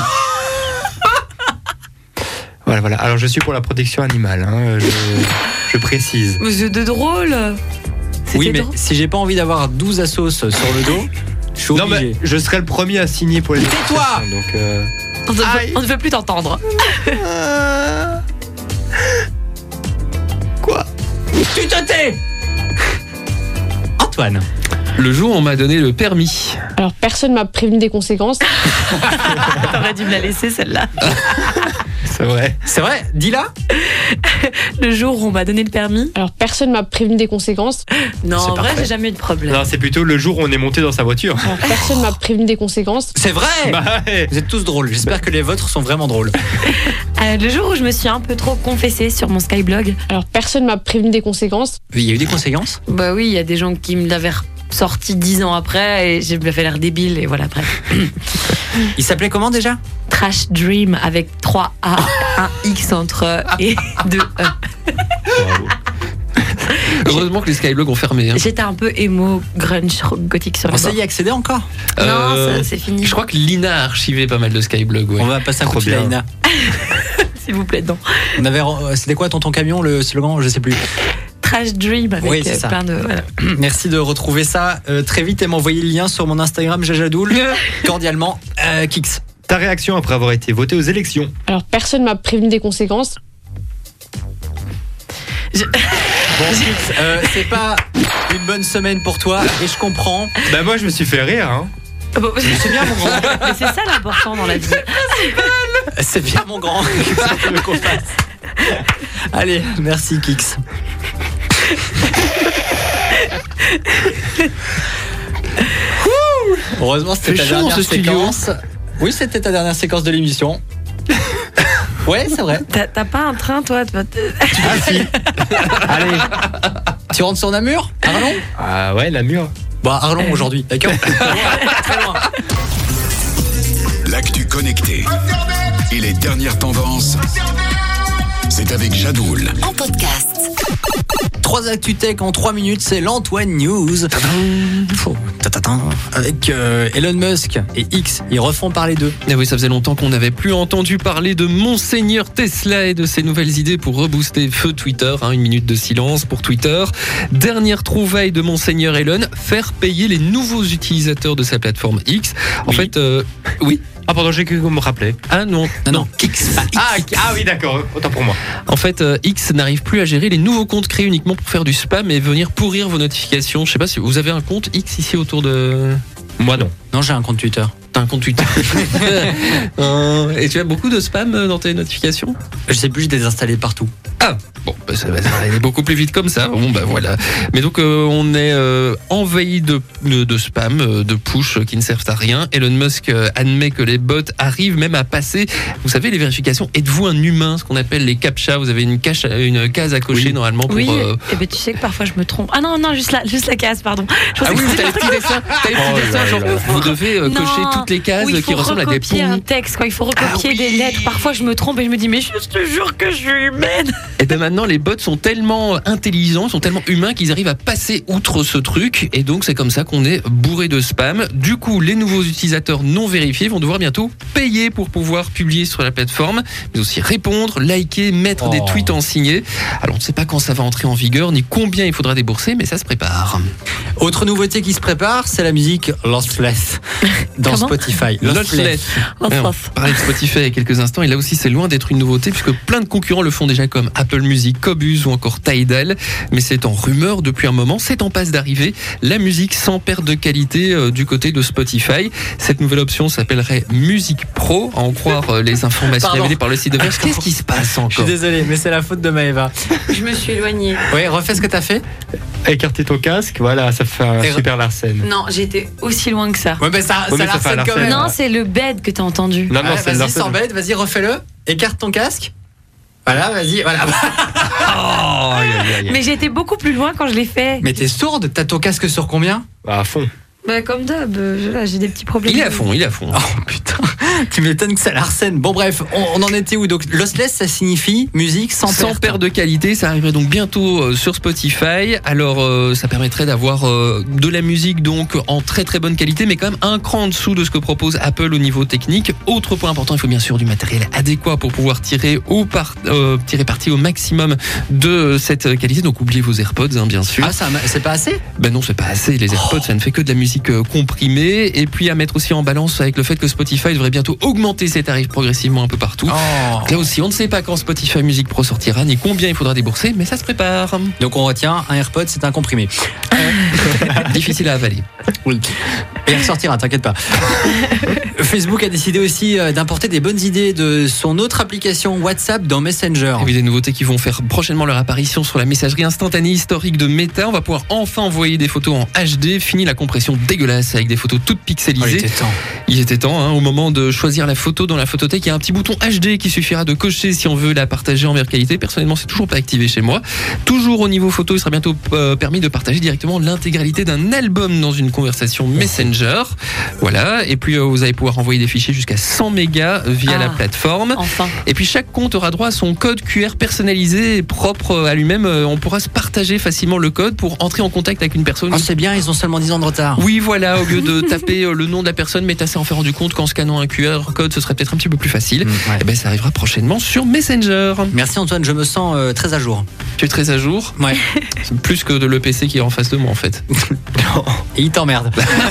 Voilà, voilà. Alors, je suis pour la protection animale, hein. je, je précise. Mais c'est de drôle. C'était Oui, mais drôle. si j'ai pas envie d'avoir douze assos sur le dos, je suis Non, obligé. mais je serai le premier à signer pour les Tais-toi. associations, donc, euh... On ne, veut, on ne veut plus t'entendre. Quoi? Tu te tais. Antoine. Le jour où on m'a donné le permis. Alors personne m'a prévenu des conséquences. T'aurais dû me la laisser celle-là. C'est vrai. C'est vrai, dis-la. Le jour où on m'a donné le permis. Alors personne m'a prévenu des conséquences. Non, C'est en vrai, parfait. j'ai jamais eu de problème. Non, c'est plutôt le jour où on est monté dans sa voiture. Alors personne m'a prévenu des conséquences. C'est vrai. Bah ouais. Vous êtes tous drôles. J'espère que les vôtres sont vraiment drôles. Euh, le jour où je me suis un peu trop confessée sur mon Skyblog. Alors personne m'a prévenu des conséquences. Il y a eu des conséquences. Bah oui, il y a des gens qui me l'avaient sorti dix ans après et j'ai fait l'air débile et voilà, bref. Il s'appelait comment déjà? Trash Dream avec trois A, un X entre E et deux E. Bravo. Heureusement que les Skyblogs ont fermé. Hein. J'étais un peu émo, grunge, gothique sur On le sait bord. y accéder encore. Non, ça, c'est fini. Je crois que Lina a archivé pas mal de Skyblogs. Ouais. On va passer un Trop coup de fil à bien. Ina. S'il vous plaît, non. On avait, c'était quoi Tonton Camion, le slogan? Je sais plus. Trash Dream avec Oui, c'est euh, ça. plein de. Voilà. Merci de retrouver ça euh, très vite et m'envoyer le lien sur mon Instagram Jajadoul. Cordialement, euh, Kix. Ta réaction après avoir été voté aux élections? Alors personne m'a prévenu des conséquences. Je- Bon, Kix, euh, c'est pas une bonne semaine pour toi et je comprends. Bah moi je me suis fait rire, hein. Bon, C'est bien mon grand. mais c'est ça l'important dans la vie. C'est bien mon grand. Qu'est-ce que tu veux qu'on fasse? Allez, merci Kix. Ouh. Heureusement c'était Fait ta chaud, dernière ce studio. séquence. Oui, c'était ta dernière séquence de l'émission. Ouais, c'est vrai. T'as t'as pas un train, toi toi, t'es- Ah si. Allez. Tu rentres sur Namur? Arlon? Ah ouais, la mûre. Bon, Arlon aujourd'hui, d'accord. Très loin. L'actu connecté et les dernières tendances, c'est avec Jadoul. En podcast. Trois actu tech en trois minutes, c'est l'Antoine News. Faux. Tatatin. Avec euh, Elon Musk et X, ils refont parler d'eux. Et oui, ça faisait longtemps qu'on n'avait plus entendu parler de Monseigneur Tesla et de ses nouvelles idées pour rebooster feu Twitter. Hein, une minute de silence pour Twitter. Dernière trouvaille de Monseigneur Elon, faire payer les nouveaux utilisateurs de sa plateforme X. En Oui. fait, euh, oui. Ah pardon, j'ai cru que vous me rappelez. Ah non, Non, non, Kix. pas X. Ah, ah oui d'accord, autant pour moi. En fait, euh, X n'arrive plus à gérer les nouveaux comptes créés uniquement pour faire du spam et venir pourrir vos notifications. Je sais pas si vous avez un compte X ici autour de... Moi non. Non, j'ai un compte Twitter. T'as un compte Twitter. Euh, et tu as beaucoup de spam euh, dans tes notifications? Je sais plus, je désinstallé partout. Ah, bon, bah, ça va aller beaucoup plus vite comme ça. Bon, bah voilà. Mais donc, euh, on est euh, envahi de, de, de spam, euh, de push euh, qui ne servent à rien. Elon Musk euh, admet que les bots arrivent même à passer, vous savez, les vérifications. Êtes-vous un humain, ce qu'on appelle les captcha? Vous avez une, cache, une case à cocher Oui. normalement pour... Oui, euh, et ben tu sais que parfois je me trompe. Ah non, non, juste la, juste la case, pardon. Je Ah pensais oui, que t'as les c'était petits dessins, t'as les petits Oh dessins, là genre, là. vous devez euh, Non, cocher toutes les cases où il qui faut ressemblent à des recopier un poumons. texte, quand il faut recopier des lettres. Parfois je me trompe et je me dis, mais je te jure que je suis humaine. Et bien maintenant, les bots sont tellement intelligents, sont tellement humains qu'ils arrivent à passer outre ce truc. Et donc, c'est comme ça qu'on est bourré de spam. Du coup, les nouveaux utilisateurs non vérifiés vont devoir bientôt payer pour pouvoir publier sur la plateforme, mais aussi répondre, liker, mettre Oh. des tweets en signé. Alors, on ne sait pas quand ça va entrer en vigueur, ni combien il faudra débourser, mais ça se prépare. Autre nouveauté qui se prépare, c'est la musique Lostless dans Comment Spotify. Lossless. Ouais, on parlait de Spotify il y a quelques instants et là aussi c'est loin d'être une nouveauté puisque plein de concurrents le font déjà comme Apple Music, Qobuz ou encore Tidal, mais c'est en rumeur depuis un moment, c'est en passe d'arriver, la musique sans perte de qualité euh, du côté de Spotify. Cette nouvelle option s'appellerait Music Pro, à en croire euh, les informations Pardon. révélées par le site de Verge. Qu'est-ce qui se passe encore? Je suis désolé, mais c'est la faute de Maëva. Je me suis éloignée. Oui, refais ce que t'as fait. Écarter ton casque, voilà, ça fait un Et- super Larsen. Non, j'étais aussi loin que ça. Ouais, mais ça, Oui, ça mais ça fait l'arsène un quand même. Larsen. Non, c'est le bed que t'as entendu. Non, non, Ouais, c'est le vas-y, Larsen. sans bête, vas-y, refais-le. Écarte ton casque. Voilà, vas-y, voilà. Oh, aïe, aïe, aïe. Mais j'étais beaucoup plus loin quand je l'ai fait. Mais t'es sourde? T'as ton casque sur combien? Bah, à fond. Bah, comme d'hab, euh, là, j'ai des petits problèmes. Il est à fond, il est à fond. Oh putain, tu m'étonnes que ça l'arsène. Bon bref, on, on en était où? Donc lossless, ça signifie musique sans, Sans perte. perte de qualité, ça arriverait donc bientôt euh, sur Spotify. Alors euh, ça permettrait d'avoir euh, de la musique donc en très très bonne qualité, mais quand même un cran en dessous de ce que propose Apple au niveau technique. Autre point important, il faut bien sûr du matériel adéquat pour pouvoir tirer au par, euh, tirer parti au maximum de cette qualité. Donc oubliez vos AirPods, hein, bien sûr. Ah, ça, c'est pas assez? Ben non, c'est pas assez. Les AirPods, ça ne fait que de la musique euh, comprimée. Et puis à mettre aussi en balance avec le fait que Spotify devrait bientôt augmenter ses tarifs progressivement un peu partout. Oh. Là aussi, on ne sait pas quand Spotify Music Pro sortira, ni combien il faudra débourser, mais ça se prépare. Donc on retient, un AirPod, c'est un comprimé. Difficile à avaler. Oui. Et il ressortira, t'inquiète pas. Facebook a décidé aussi euh, d'importer des bonnes idées de son autre application WhatsApp dans Messenger. Et oui, des nouveautés qui vont faire prochainement leur apparition sur la messagerie instantanée historique de Meta. On va pouvoir enfin envoyer des photos en H D. Fini la compression dégueulasse avec des photos toutes pixelisées. Oh, il était temps. Il était temps, hein, au moment de choisir la photo dans la photothèque, il y a un petit bouton H D qui suffira de cocher si on veut la partager en meilleure qualité. Personnellement, c'est toujours pas activé chez moi. Toujours au niveau photo, il sera bientôt euh, permis de partager directement l'intégralité d'un album dans une conversation Messenger. Voilà. Et puis, euh, vous allez pouvoir envoyer des fichiers jusqu'à cent mégas via Ah, la plateforme. Enfin. Et puis, chaque compte aura droit à son code Q R personnalisé et propre à lui-même. Euh, On pourra se partager facilement le code pour entrer en contact avec une personne. Oh, c'est bien, ils ont seulement dix ans de retard. Oui, voilà, au lieu de taper euh, le nom de la personne, Meta s'en fait rendu compte qu'en scannant un Q R code, ce serait peut-être un petit peu plus facile. Mmh, ouais. Et ben, ça arrivera prochainement sur Messenger. Merci Antoine, je me sens euh, très à jour. Tu es très à jour. Ouais. C'est plus que de l'E P C qui est en face de moi, en fait. Et il t'emmerde.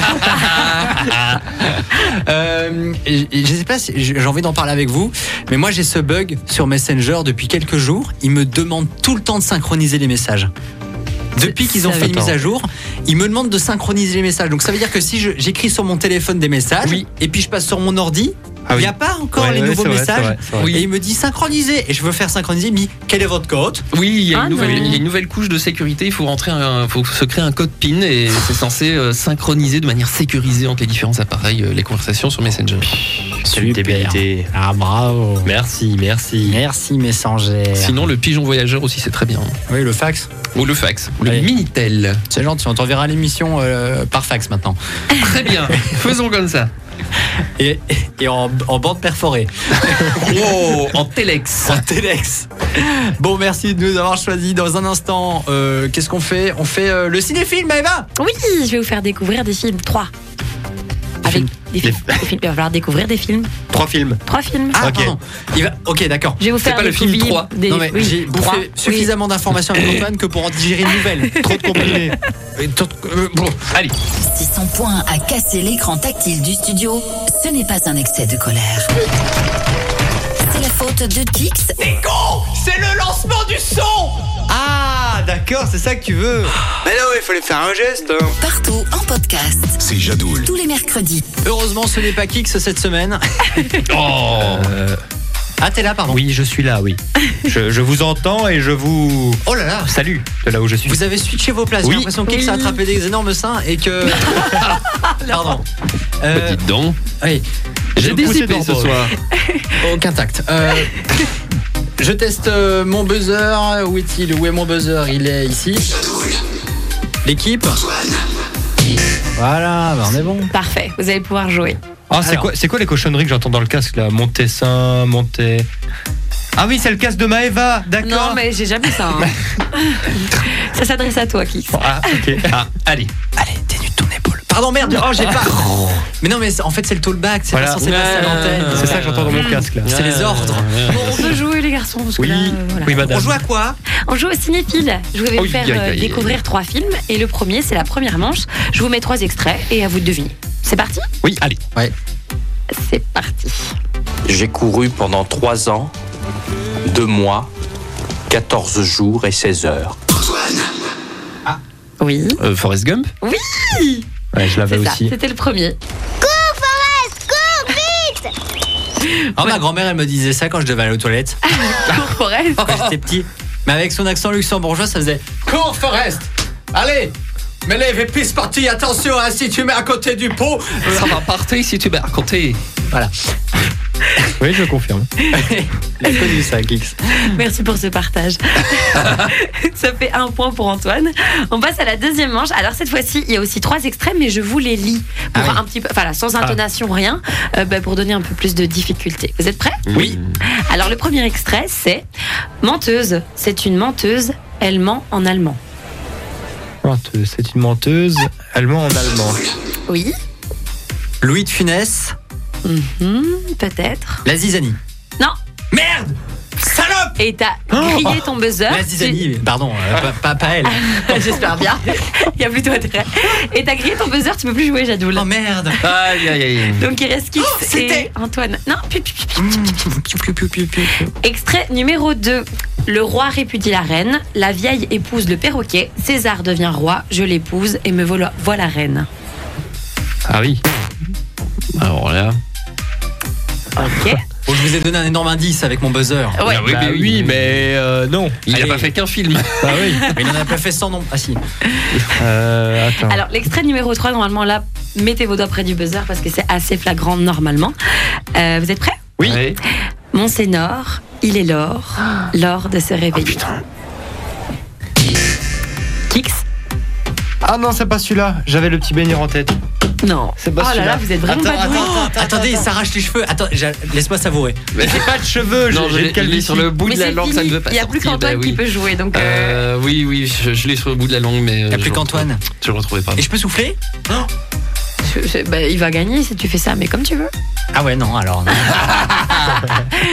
euh, et- et je sais pas si j'ai envie d'en parler avec vous, mais moi j'ai ce bug sur Messenger depuis quelques jours. Il me demande tout le temps de synchroniser les messages. Depuis qu'ils ont ça fait une veut- mise à jour, ils me demandent de synchroniser les messages. Donc ça veut dire que si je- j'écris sur mon téléphone des messages, Oui. et puis je passe sur mon ordi, il Ah oui. n'y a pas encore Ouais, les ouais, nouveaux c'est vrai, messages. c'est vrai, c'est vrai. Et il me dit synchroniser. Et je veux faire synchroniser, il me dit quel est votre code? Oui, il y, a Ah une nouvelle, non. il y a une nouvelle couche de sécurité. Il faut rentrer, un, faut se créer un code PIN et c'est censé euh, synchroniser de manière sécurisée entre les différents appareils euh, les conversations sur Messenger. Quelle débilité. Ah bravo. Merci, merci. Merci Messenger. Sinon, le pigeon voyageur aussi, c'est très bien. Oui, le fax. Ou le fax, ou le Oui. Minitel. C'est gentil, on t'enverra l'émission euh, par fax maintenant. Très bien, faisons comme ça. Et, et en, en bande perforée. Oh, en Telex. En Telex. Bon, merci de nous avoir choisis. Dans un instant, euh, qu'est-ce qu'on fait? On fait euh, le cinéfilm, Maëva. Oui, je vais vous faire découvrir des films. Trois. Avec des films. Des films. Il va falloir découvrir des films. Trois films. Trois films. Ah, Ok. pardon. Il va... Ok, d'accord. Je vais vous C'est faire pas le film découvrir trois. des- Non, mais oui, j'ai trois. bouffé suffisamment d'informations avec Antoine que pour en digérer une nouvelle. Trop de comprimés. Et tout- euh, bon, allez. Si son poing a cassé l'écran tactile du studio, ce n'est pas un excès de colère. C'est la faute de Kix. C'est con. C'est le lancement du son. Ah, d'accord, c'est ça que tu veux. Mais non, il fallait faire un geste. hein. Partout en podcast. C'est Jadoul. Tous les mercredis. Heureusement, ce n'est pas Kix cette semaine. Oh. Ah, t'es là, pardon. Oui, je suis là, oui. Je, je vous entends et je vous Oh là là. salue de là où je suis. Vous avez switché vos places. J'ai Oui. l'impression que Kix a attrapé des énormes seins et que. Pardon. Euh, Dites donc. oui. J'ai je poussais dissipé dans ce le bol. soir. Aucun tact. Euh, je teste euh, mon buzzer. Où est-il? Où est mon buzzer? Il est ici. L'équipe. Voilà, bah on est bon. Parfait, vous allez pouvoir jouer. Ah, c'est Alors. quoi, c'est quoi les cochonneries que j'entends dans le casque là? Monter sein, monter. Ah oui, c'est le casque de Maëva, d'accord. Non, mais j'ai jamais ça. hein. Ça s'adresse à toi, Kix. Ah, ok. Ah, allez. Allez, dénude ton épaule. Pardon, merde. Oh, j'ai pas. Mais non, mais c'est- en fait, c'est le talkback. C'est Voilà. pas censé passer à l'antenne. C'est ça que j'entends dans mon casque là. C'est les ordres. Bon, on peut jouer, les garçons. Parce que Oui, là, euh, voilà. oui, madame. On joue à quoi? On joue au cinéphile. Je vais vous Oui, faire aïe, euh, aïe, aïe. découvrir trois films. Et le premier, c'est la première manche. Je vous mets trois extraits et à vous de deviner. C'est parti? Oui, allez. Ouais. C'est parti. J'ai couru pendant trois ans, deux mois, quatorze jours et seize heures. Oui. Euh, Forrest Gump. Oui. Ouais, je l'avais C'est ça, aussi. c'était le premier. Cours, Forrest, cours, vite. Oh, ma grand-mère, elle me disait ça quand je devais aller aux toilettes. Cours, Forrest. Quand j'étais petit. Mais avec son accent luxembourgeois, ça faisait cours, Forrest. Allez. Mais lève et pisse parti, attention, hein, si tu mets à côté du pot. Ça va partir si tu mets à côté. Voilà. Oui, je confirme. Il a connu ça, Kix. Merci pour ce partage. Ça fait un point pour Antoine. On passe à la deuxième manche. Alors cette fois-ci, il y a aussi trois extraits, mais je vous les lis pour Ah oui. un petit peu, enfin là, sans intonation, rien, euh, bah, pour donner un peu plus de difficulté. Vous êtes prêts ? Oui. Alors le premier extrait, c'est menteuse. C'est une menteuse. Elle ment en allemand. Menteuse, c'est une menteuse. Allemand en allemand. Oui. Louis de Funès. Mhm, peut-être. La Zizanie. Non. Merde. Salope. Et t'as grillé ton buzzer. La Zizanie, pardon, euh, pas, pas, pas elle. J'espère bien. Il y a plutôt intérêt. Et t'as grillé ton buzzer, tu peux plus jouer, Jadoul. Oh merde. Aïe, aïe, aïe. Donc il reste Kix Oh, et c'était- Antoine. Non, pi, pi, pi, pi. Piou, piou, piou, piou, piou. Extrait numéro deux. Le roi répudie la reine. La vieille épouse le perroquet. César devient roi. Je l'épouse et me voilà, voilà reine. Ah oui. Alors là. Ok. Oh, je vous ai donné un énorme indice avec mon buzzer. Ouais. Ah oui, Bah mais oui, oui, mais euh, non. Il n'a Allez. pas fait qu'un film. Bah oui. Mais il en a pas fait sans nom. Ah si. Euh, attends. Alors l'extrait numéro trois, normalement là, mettez vos doigts près du buzzer parce que c'est assez flagrant normalement. Euh, vous êtes prêts ? Oui. Ouais. Monseigneur, il est l'or, l'or de se réveiller. Kix ? Ah non, c'est pas celui-là. J'avais le petit baigneur en tête. Non. C'est pas Oh là celui-là. là, vous êtes vraiment Attends, pas doués. attends, attends, attendez, il s'arrache les cheveux. Attends, j'ai- laisse-moi savourer. Mais j'ai pas de cheveux. Non, j'ai- je j'ai l'ai le calvitie. sur le bout Mais de la c'est langue, ça fini. ne veut pas Il n'y a plus sortir. qu'Antoine bah qui oui. peut jouer. Donc, euh, Euh, oui, oui, je, je l'ai sur le bout de la langue, mais. Il n'y a euh, plus je qu'Antoine. retrouve- Je le retrouvais pas. Et je peux souffler ? je- je- bah, il va gagner si tu fais ça, mais comme tu veux. Ah ouais, non, alors. non. Non ?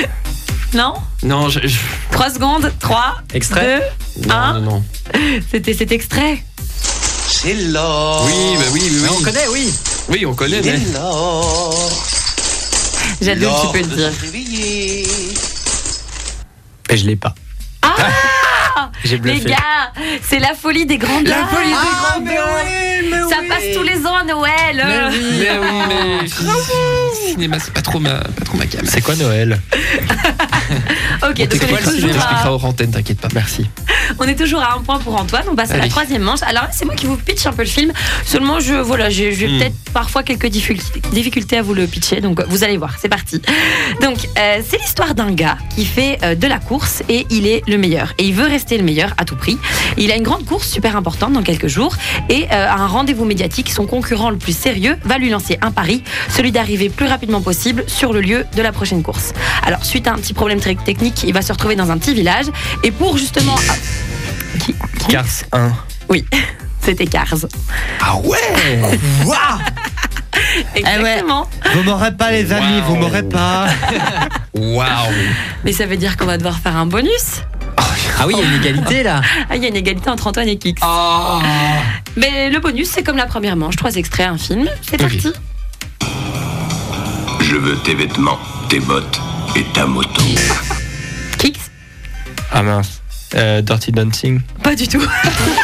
Non, je. je- trois secondes. trois, Extrait ? deux, Non, un. non, non. C'était cet extrait. C'est l'or. Oui, bah oui, oui, Mais oui. on connaît, oui. Oui, on connaît, mais. C'est l'or. J'adore, tu L'or peux le de dire. se réveiller. Et je l'ai pas. Ah J'ai Les bluffé. gars, c'est la folie des grandes La dames. folie des Ah, grandes mais dames. oui, Mais Ça oui. passe tous les ans à Noël. Mais oui. Mais oui, mais. Cinéma, c'est pas trop ma, pas trop ma gamme. C'est quoi Noël? Ok, donc C'est on quoi est, le toujours cinéma à, hors antenne, t'inquiète pas. Merci. on est toujours à un point pour Antoine. On passe à la Allez. troisième manche. Alors là, c'est moi qui vous pitch un peu le film. Seulement, je voilà, j'ai j'ai Hmm. peut-être parfois quelques difficultés, difficultés à vous le pitcher. Donc, euh, vous allez voir. C'est parti. Donc, euh, c'est l'histoire d'un gars qui fait euh, de la course et il est le meilleur. Et il veut rester le meilleur à tout prix. Il a une grande course super importante dans quelques jours et euh, à un rendez-vous médiatique, son concurrent le plus sérieux va lui lancer un pari, celui d'arriver plus rapidement possible sur le lieu de la prochaine course. Alors, suite à un petit problème très technique, il va se retrouver dans un petit village et pour justement... Ah, qui- qui- Cars un. Oui, c'était Cars. Ah ouais. Waouh. Exactement. Vous m'aurez pas les amis, Wow. vous m'aurez pas. Waouh. Mais ça veut dire qu'on va devoir faire un bonus. Ah oui, il y a une égalité là. Ah, il y a une égalité entre Antoine et Kix. Mais le bonus, c'est comme la première manche. Trois extraits, un film. C'est parti. Je veux tes vêtements, tes bottes et ta moto. Kix. Ah mince. Euh, Dirty Dancing. Pas du tout.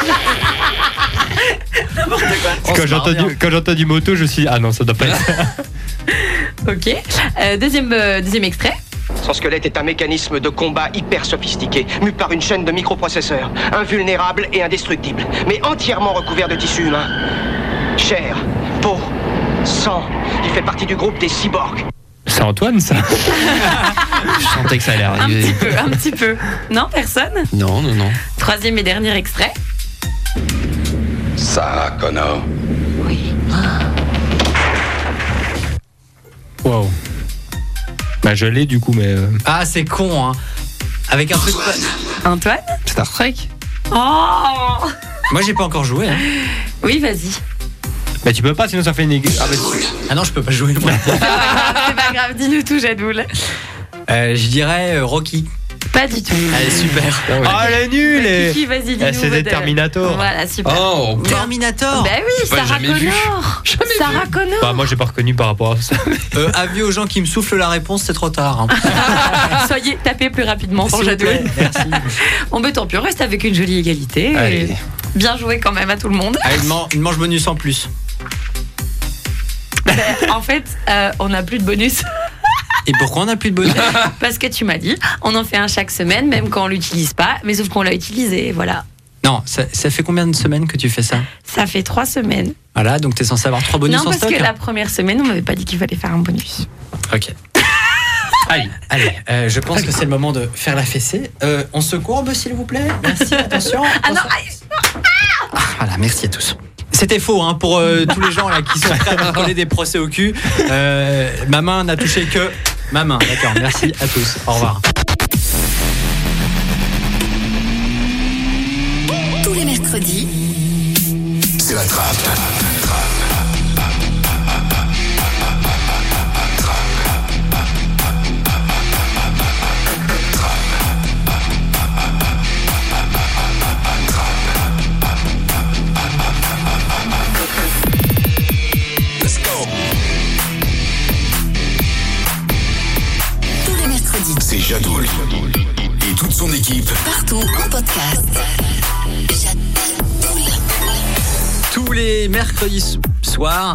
Quand j'ai entendu, quand j'ai entendu moto, je me suis dit, ah non, ça doit pas être ça. Ok. Euh, deuxième, euh, deuxième extrait. Son squelette est un mécanisme de combat hyper sophistiqué, mu par une chaîne de microprocesseurs, invulnérable et indestructible, mais entièrement recouvert de tissu humain. Chair, peau, sang, il fait partie du groupe des cyborgs. C'est Antoine, ça. Je sentais que ça allait Un arriver. petit peu, un petit peu. Non, personne. Non, non, non. Troisième et dernier extrait. Sarah Connor. Wow. Bah je l'ai du coup, mais. euh, Ah, c'est con, hein. Avec un truc. Antoine. Star Trek. Oh. Moi, j'ai pas encore joué. Hein. Oui, vas-y. Bah tu peux pas, sinon ça fait une égale. Ah, bah, Ah non, je peux pas jouer moi. C'est pas grave, dis-nous tout, Jadoul. Euh, je dirais euh, Rocky. Pas du tout. Allez, super. Ah, elle est nulle. et- Kiki, vas-y, dis-nous. Eh, C'est des modèle. Terminator. Voilà, super. Oh, Terminator. Ben oui, J'ai pas Sarah jamais vu. Connor. Sarah Connor. Bah, moi, j'ai pas reconnu par rapport à ça. Euh, avis aux gens qui me soufflent la réponse, c'est trop tard. hein. Soyez tapés plus rapidement pour S'il vous plaît, Jadouille. Merci. On peut tant pis, on reste avec une jolie égalité. Allez. Et bien joué quand même à tout le monde. Allez, une, man- une manche bonus en plus. Ben, en fait, euh, on n'a plus de bonus. Et pourquoi on n'a plus de bonus? Parce que tu m'as dit, on en fait un chaque semaine, même quand on l'utilise pas, mais sauf qu'on l'a utilisé, voilà. Non, ça, ça fait combien de semaines que tu fais ça? Ça fait trois semaines. Voilà, donc t'es censé avoir trois bonus non, en parce stock. que la première semaine, on m'avait pas dit qu'il fallait faire un bonus. Ok. Allez, allez euh, je pense que c'est le moment de faire la fessée. Euh, on se courbe, s'il vous plaît. Merci, attention. Ah non, Ah, voilà, merci à tous. C'était faux hein, pour euh, tous les gens là qui sont prêts à me coller des procès au cul. Euh, ma main n'a touché que ma main. D'accord, merci à tous. Au revoir. Tous les mercredis, C'est la trappe. tous les mercredis, C'est Jadoul et toute son équipe. partout en podcast. Jadoul. Tous les mercredis so- soirs.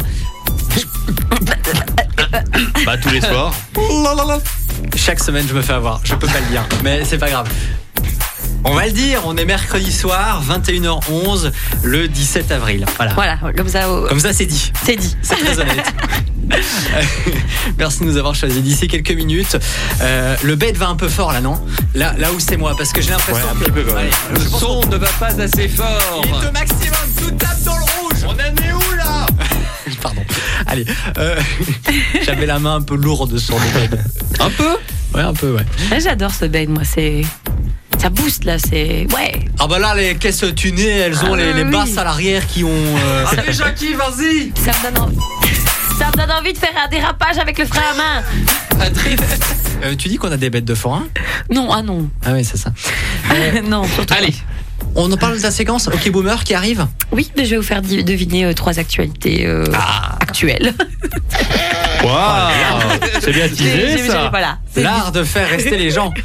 Bah, tous les soirs. Chaque semaine, je me fais avoir. Je peux pas le dire, mais c'est pas grave. On va le dire, on est mercredi soir, vingt et une heures onze, le dix-sept avril. Voilà. Voilà, comme ça, oh, Comme ça, c'est dit. c'est dit. C'est très honnête. Euh, Merci de nous avoir choisi d'ici quelques minutes. Euh, le bête va un peu fort là, non? Là, là où c'est moi, parce que j'ai l'impression Ouais, un que petit peu, quand même. Allez, Le je pense son ne va pas assez fort. qu'il est au maximum, tout tape dans le rouge. On en est où là? Pardon. Allez, euh, j'avais la main un peu lourde sur le bête. Un peu. Ouais, un peu, ouais. Ah, j'adore ce bed, moi, c'est. Ça booste là, c'est. Ouais. Ah bah là, les caisses tunées, elles ont Ah, les, les oui. basses à l'arrière qui ont. Euh... Allez, Jackie, vas-y. Ça me donne envie. Ça me donne envie de faire un dérapage avec le frein à main. Euh, tu dis qu'on a des bêtes de forain? Non, ah non. Ah oui, c'est ça. non, surtout pas. Allez, on en parle de la séquence OK Boomer qui arrive. Oui, mais je vais vous faire di- deviner euh, trois actualités euh, actuelles. Waouh, c'est bien J'ai- teasé j'ai- ça. j'ai- Voilà. C'est- L'art de faire rester les gens.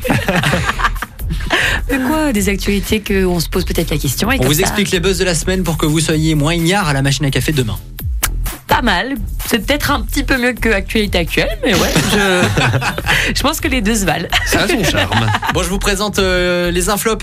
Mais quoi, des actualités qu'on se pose peut-être la question. Et On comme vous ça, explique les buzz de la semaine pour que vous soyez moins ignares à la machine à café demain. Pas mal. C'est peut-être un petit peu mieux que actualité actuelle, mais ouais, je, je pense que les deux se valent. Ça a son charme. Bon, je vous présente euh, les inflops.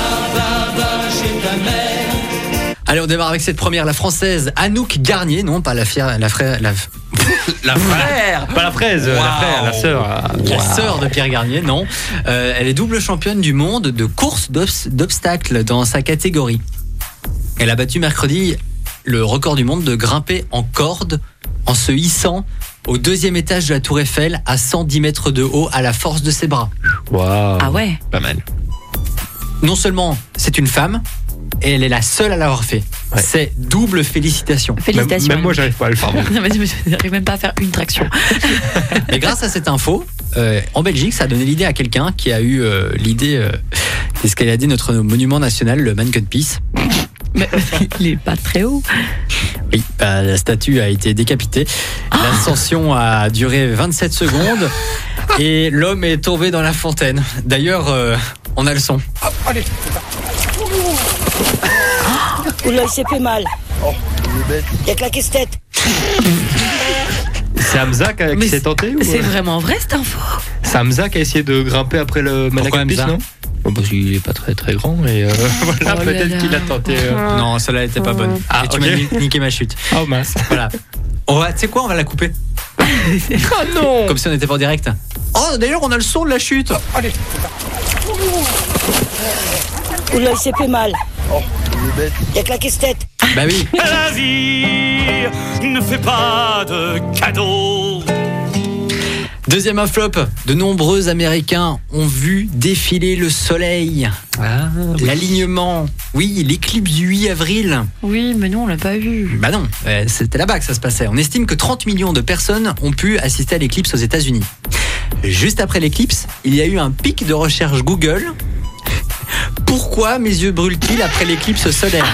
Allez, on démarre avec cette première, la française Anouk Garnier, non pas la fière, la frère, la, La frère. Pas la fraise, la Waouh. frère, la sœur. la sœur de Pierre Garnier, non. Euh, elle est double championne du monde de course d'obs- d'obstacles dans sa catégorie. Elle a battu mercredi le record du monde de grimper en corde en se hissant au deuxième étage de la Tour Eiffel à cent dix mètres de haut à la force de ses bras. Waouh. Ah ouais. Pas mal. Non seulement c'est une femme, et elle est la seule à l'avoir fait. Ouais. C'est double félicitations. Félicitations. Même, même moi, j'arrive pas à le faire. Non, mais je n'arrive même pas à faire une traction. Mais grâce à cette info, euh, en Belgique, ça a donné l'idée à quelqu'un qui a eu euh, l'idée euh, d'escalader notre monument national, le Mannequin Peace. Mais il est pas très haut. Oui, bah, la statue a été décapitée. L'ascension a duré vingt-sept secondes et l'homme est tombé dans la fontaine. D'ailleurs, euh, on a le son. Allez. Oula, il s'est fait mal. Il a claqué cette tête. C'est Hamza qui, a- qui Mais s'est tenté ou... C'est vraiment vrai cette info. C'est Hamza qui a essayé de grimper après le Pourquoi Mannequin Peace, Hamza non Bon, parce qu'il est pas très très grand et euh, voilà, Oh là peut-être là. qu'il a tenté. euh. Non, celle-là n'était pas bonne. Ah, et tu ok. m'as ni- niqué ma chute. Oh mince. Voilà. On va, tu sais quoi, on va la couper. Oh non. Comme si on n'était pas en direct. Oh, d'ailleurs, on a le son de la chute. Allez. Oula, il s'est fait mal. Il a claqué cette tête. Bah oui. La vie ne fait pas de cadeaux. Deuxième inflop, de nombreux Américains ont vu défiler le soleil. Ah, L'alignement, oui, l'éclipse du huit avril. Oui, mais nous on l'a pas vu. Bah non, euh, c'était là-bas que ça se passait. On estime que trente millions de personnes ont pu assister à l'éclipse aux États-Unis. Juste après l'éclipse, il y a eu un pic de recherche Google. Pourquoi mes yeux brûlent-ils après l'éclipse solaire?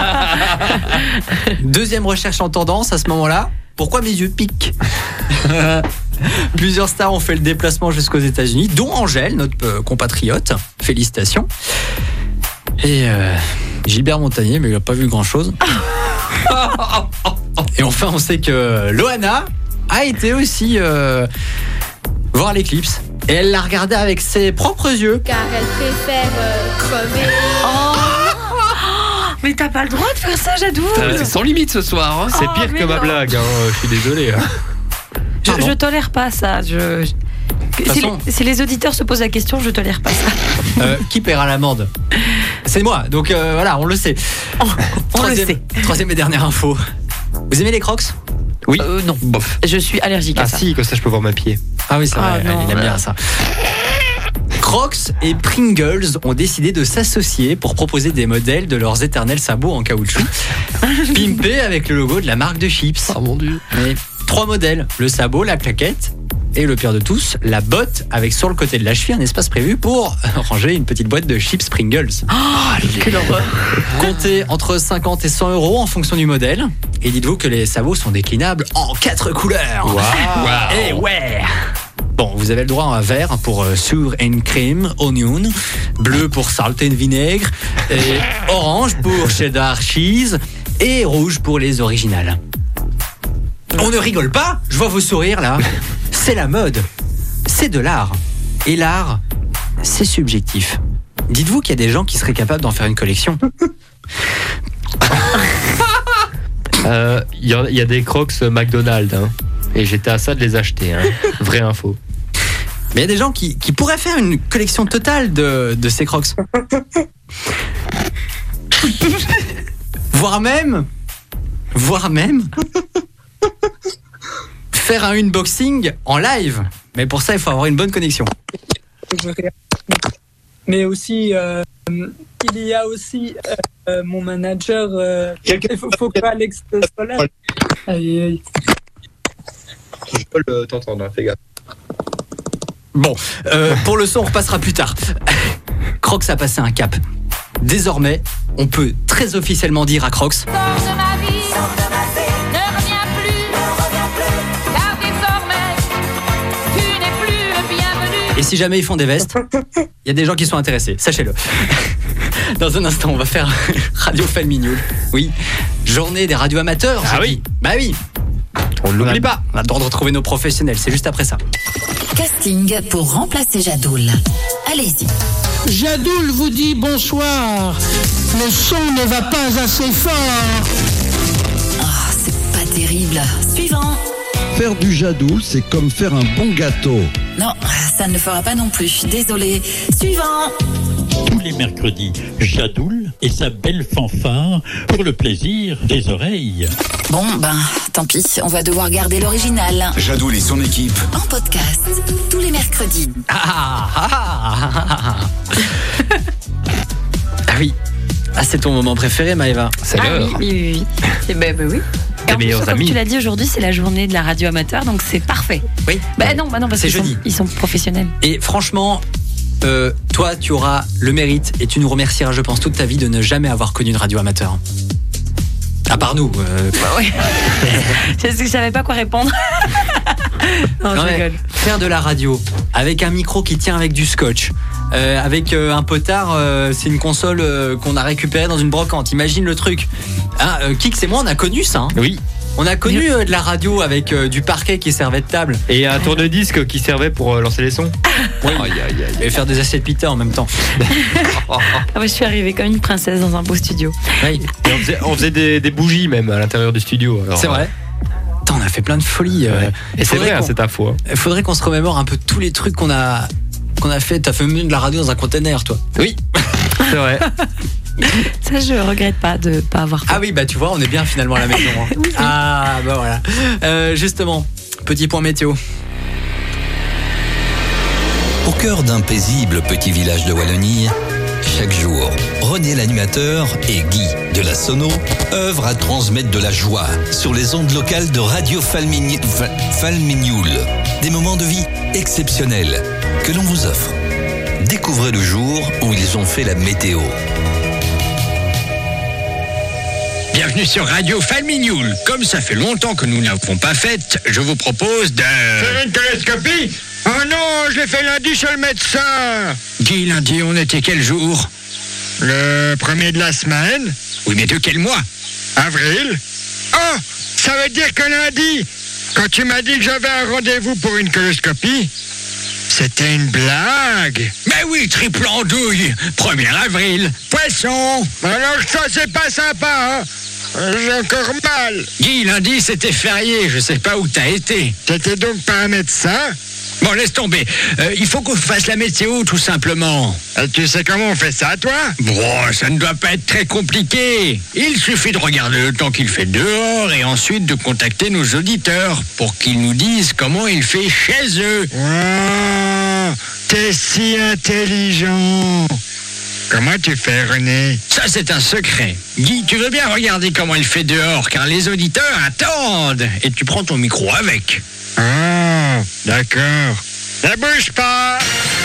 Deuxième recherche en tendance à ce moment-là. Pourquoi mes yeux piquent? Plusieurs stars ont fait le déplacement jusqu'aux États-Unis, dont Angèle, notre euh, compatriote. Félicitations. Et euh, Gilbert Montagnier, mais il n'a pas vu grand-chose. Et enfin, on sait que Loana a été aussi euh, voir l'éclipse. Et elle l'a regardé avec ses propres yeux. Car elle préfère euh, crever. Oh mais t'as pas le droit de faire ça, Jadou. C'est sans limite ce soir. Hein. C'est Oh, pire mais que ma non. blague, hein. Je suis désolé. Hein. Je, je tolère pas ça. Je, je- Si, façon- les, si les auditeurs se posent la question, je tolère pas ça. Euh, qui paiera l'amende? C'est moi, donc euh, voilà, on le sait. On le troisième, sait. troisième et dernière info. Vous aimez les Crocs? Oui. Euh, non. Bof. Je suis allergique à Ah ça. si, comme ça je peux voir ma pied. Ah oui, c'est Ah, vrai, non, il aime bien euh. ça. Crocs et Pringles ont décidé de s'associer pour proposer des modèles de leurs éternels sabots en caoutchouc, pimpés avec le logo de la marque de chips. Oh mon dieu. Mais trois modèles, le sabot, la claquette et le pire de tous, la botte avec sur le côté de la cheville un espace prévu pour ranger une petite boîte de chips Pringles. Oh, quelle horreur. Comptez entre cinquante et cent euros en fonction du modèle. Et dites-vous que les sabots sont déclinables en quatre couleurs. Wow. Et ouais. Bon, vous avez le droit à un vert pour euh, sour and cream, onion, bleu pour salt and vinaigre, et orange pour cheddar cheese, et rouge pour les originales. On ne rigole pas, je vois vos sourires là. C'est la mode, c'est de l'art. Et l'art, c'est subjectif. Dites-vous qu'il y a des gens qui seraient capables d'en faire une collection. Il euh, y, a- y a des Crocs McDonald's. Hein. Et j'étais à ça de les acheter. Hein. Vraie info. Mais il y a des gens qui, qui pourraient faire une collection totale de, de ces Crocs. Voire même, voire même, faire un unboxing en live. Mais pour ça, il faut avoir une bonne connexion. Mais aussi, euh, il y a aussi euh, euh, mon manager. Euh, il faut, faut que Alex soit là. Aïe, aïe. Je peux le- t'entendre, hein, fais gaffe. Bon, euh, pour le son, on repassera plus tard. Crocs a passé un cap. Désormais, on peut très officiellement dire à Crocs: Sors de ma vie, ne reviens plus, car désormais, tu n'es plus le bienvenu. et si jamais ils font des vestes, il y a des gens qui sont intéressés, sachez-le. Dans un instant, on va faire Radio Falmignoul. Oui, journée des radios amateurs. Ah j'ai oui. dit. Bah oui. On ne l'oublie pas. On a le droit de retrouver nos professionnels, c'est juste après ça. Casting pour remplacer Jadoul. Allez-y. Jadoul vous dit bonsoir. Le son ne va pas assez fort. Ah, c'est pas terrible. Suivant. Faire du jadoul, c'est comme faire un bon gâteau. Non, ça ne le fera pas non plus. Désolé. Suivant. Tous les mercredis, Jadoul et sa belle fanfare pour le plaisir des oreilles. Bon, ben, tant pis, on va devoir garder l'original. Jadoul et son équipe. En podcast, tous les mercredis. Ah, ah, ah, ah, ah. Ah oui. Ah, c'est ton moment préféré, Maëva. C'est Ah l'heure. oui, oui, oui, oui. C'est bah, bah oui. Et Tes en plus, meilleurs comme amis. tu l'as dit aujourd'hui, c'est la journée de la radio amateur, donc c'est parfait. Oui. Bah non, bah non, parce C'est qu'ils sont, jeudi. ils sont professionnels. Et franchement, euh, toi, tu auras le mérite et tu nous remercieras, je pense, toute ta vie de ne jamais avoir connu une radio amateur. À part nous. euh, Bah ouais. je, je savais pas quoi répondre. non, Non, je mais rigole. faire de la radio avec un micro qui tient avec du scotch, euh, avec euh, un potard, euh, c'est une console euh, qu'on a récupérée dans une brocante. Imagine le truc. Hein, euh, Kix et moi, on a connu ça. Hein. Oui. On a connu euh, de la radio avec euh, du parquet qui servait de table. Et un tourne-disque qui servait pour euh, lancer les sons. Oui. Et faire des assiettes pita en même temps. Ah, moi, je suis arrivée comme une princesse dans un beau studio. Oui. Et on faisait, on faisait des, des bougies même à l'intérieur du studio. alors, C'est vrai. Attends, on a fait plein de folies. euh, Ouais. Et c'est faudrait vrai, hein, qu'on- c'est ta foi. Il faudrait qu'on se remémore un peu tous les trucs qu'on a qu'on a fait. T'as fait même de la radio dans un container, toi. Oui. C'est vrai. Ça, je regrette pas de pas avoir fait. Ah oui, bah tu vois, on est bien finalement à la maison. hein. Ah bah voilà. Euh, justement, petit point météo. Au cœur d'un paisible petit village de Wallonie, chaque jour, René l'animateur et Guy de la Sono œuvrent à transmettre de la joie sur les ondes locales de Radio Falmign- Fa- Falmignoul. Des moments de vie exceptionnels que l'on vous offre. Découvrez le jour où ils ont fait la météo. Bienvenue sur Radio Falmignoul. Comme ça fait longtemps que nous ne l'avons pas faite, je vous propose de... Faire une coloscopie? Oh non, je l'ai fait lundi chez le médecin. Guy, lundi, on était quel jour? Le premier de la semaine. Oui, mais de quel mois? Avril. Oh, ça veut dire que lundi, quand tu m'as dit que j'avais un rendez-vous pour une coloscopie, c'était une blague. Mais oui, triple andouille. premier avril. Poisson. Alors ça, c'est pas sympa, hein? J'ai encore mal. Guy, lundi, c'était férié. Je sais pas où t'as été. T'étais donc pas un médecin? Bon, laisse tomber. Euh, il faut qu'on fasse la météo, tout simplement. Et tu sais comment on fait ça, toi? Bon, ça ne doit pas être très compliqué. Il suffit de regarder le temps qu'il fait dehors et ensuite de contacter nos auditeurs pour qu'ils nous disent comment il fait chez eux. Wow, t'es si intelligent. Comment tu fais, René? Ça, c'est un secret. Guy, tu veux bien regarder comment il fait dehors, car les auditeurs attendent. Et tu prends ton micro avec. Ah, d'accord. Ne bouge pas.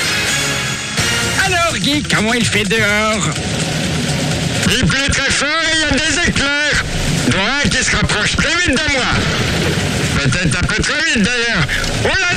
Alors, Guy, comment il fait dehors? Il pleut très fort et il y a des éclairs. Dont un qui se rapproche très vite de moi. Peut-être un peu trop vite, d'ailleurs. Oh là!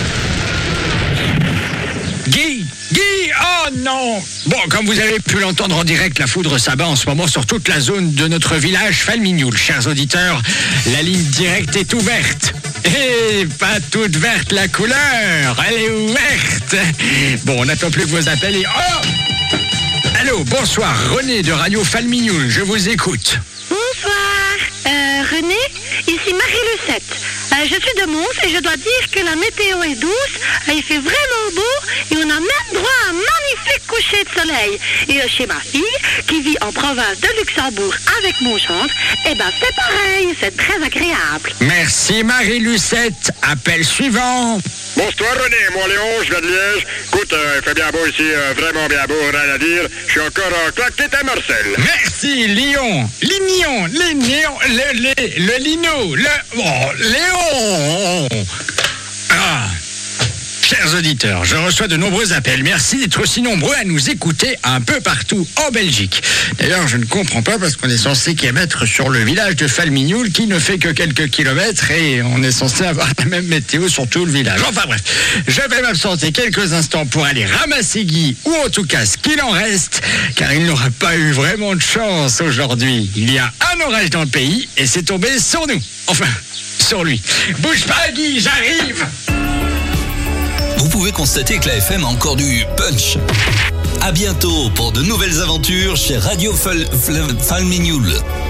Guy! Guy! Oh non! Bon, comme vous avez pu l'entendre en direct, la foudre s'abat en ce moment sur toute la zone de notre village Falmignoul. Chers auditeurs, la ligne directe est ouverte. Et pas toute verte la couleur, elle est ouverte. Bon, on n'attend plus que vos appels et... Oh! Allô, bonsoir, René de Radio Falmignoul, je vous écoute. Bonsoir, euh, René, ici Marie-Lucette. Euh, je suis de Mons et je dois dire que la météo est douce, euh, il fait vraiment beau et on a même droit à un magnifique coucher de soleil. Et euh, chez ma fille, qui vit en province de Luxembourg avec mon chantre, eh ben c'est pareil, c'est très agréable. Merci Marie-Lucette, appel suivant. Bonsoir René, moi Léon, je viens de Liège. Écoute, euh, il fait bien beau ici, euh, vraiment bien beau, rien à dire. Je suis encore en claquette à Marcel. Merci Lyon, Lignon, Lignon, le, le, le Lino, le... Oh, Léon. Ah. Chers auditeurs, je reçois de nombreux appels. Merci d'être aussi nombreux à nous écouter un peu partout en Belgique. D'ailleurs, je ne comprends pas parce qu'on est censé émettre sur le village de Falmignoul qui ne fait que quelques kilomètres et on est censé avoir la même météo sur tout le village. Enfin bref, je vais m'absenter quelques instants pour aller ramasser Guy, ou en tout cas ce qu'il en reste, car il n'aura pas eu vraiment de chance aujourd'hui. Il y a un orage dans le pays et c'est tombé sur nous. Enfin, sur lui. Bouge pas Guy, j'arrive! Vous pouvez constater que la F M a encore du punch. À bientôt pour de nouvelles aventures chez Radio Fal- Fal- Falmignoul.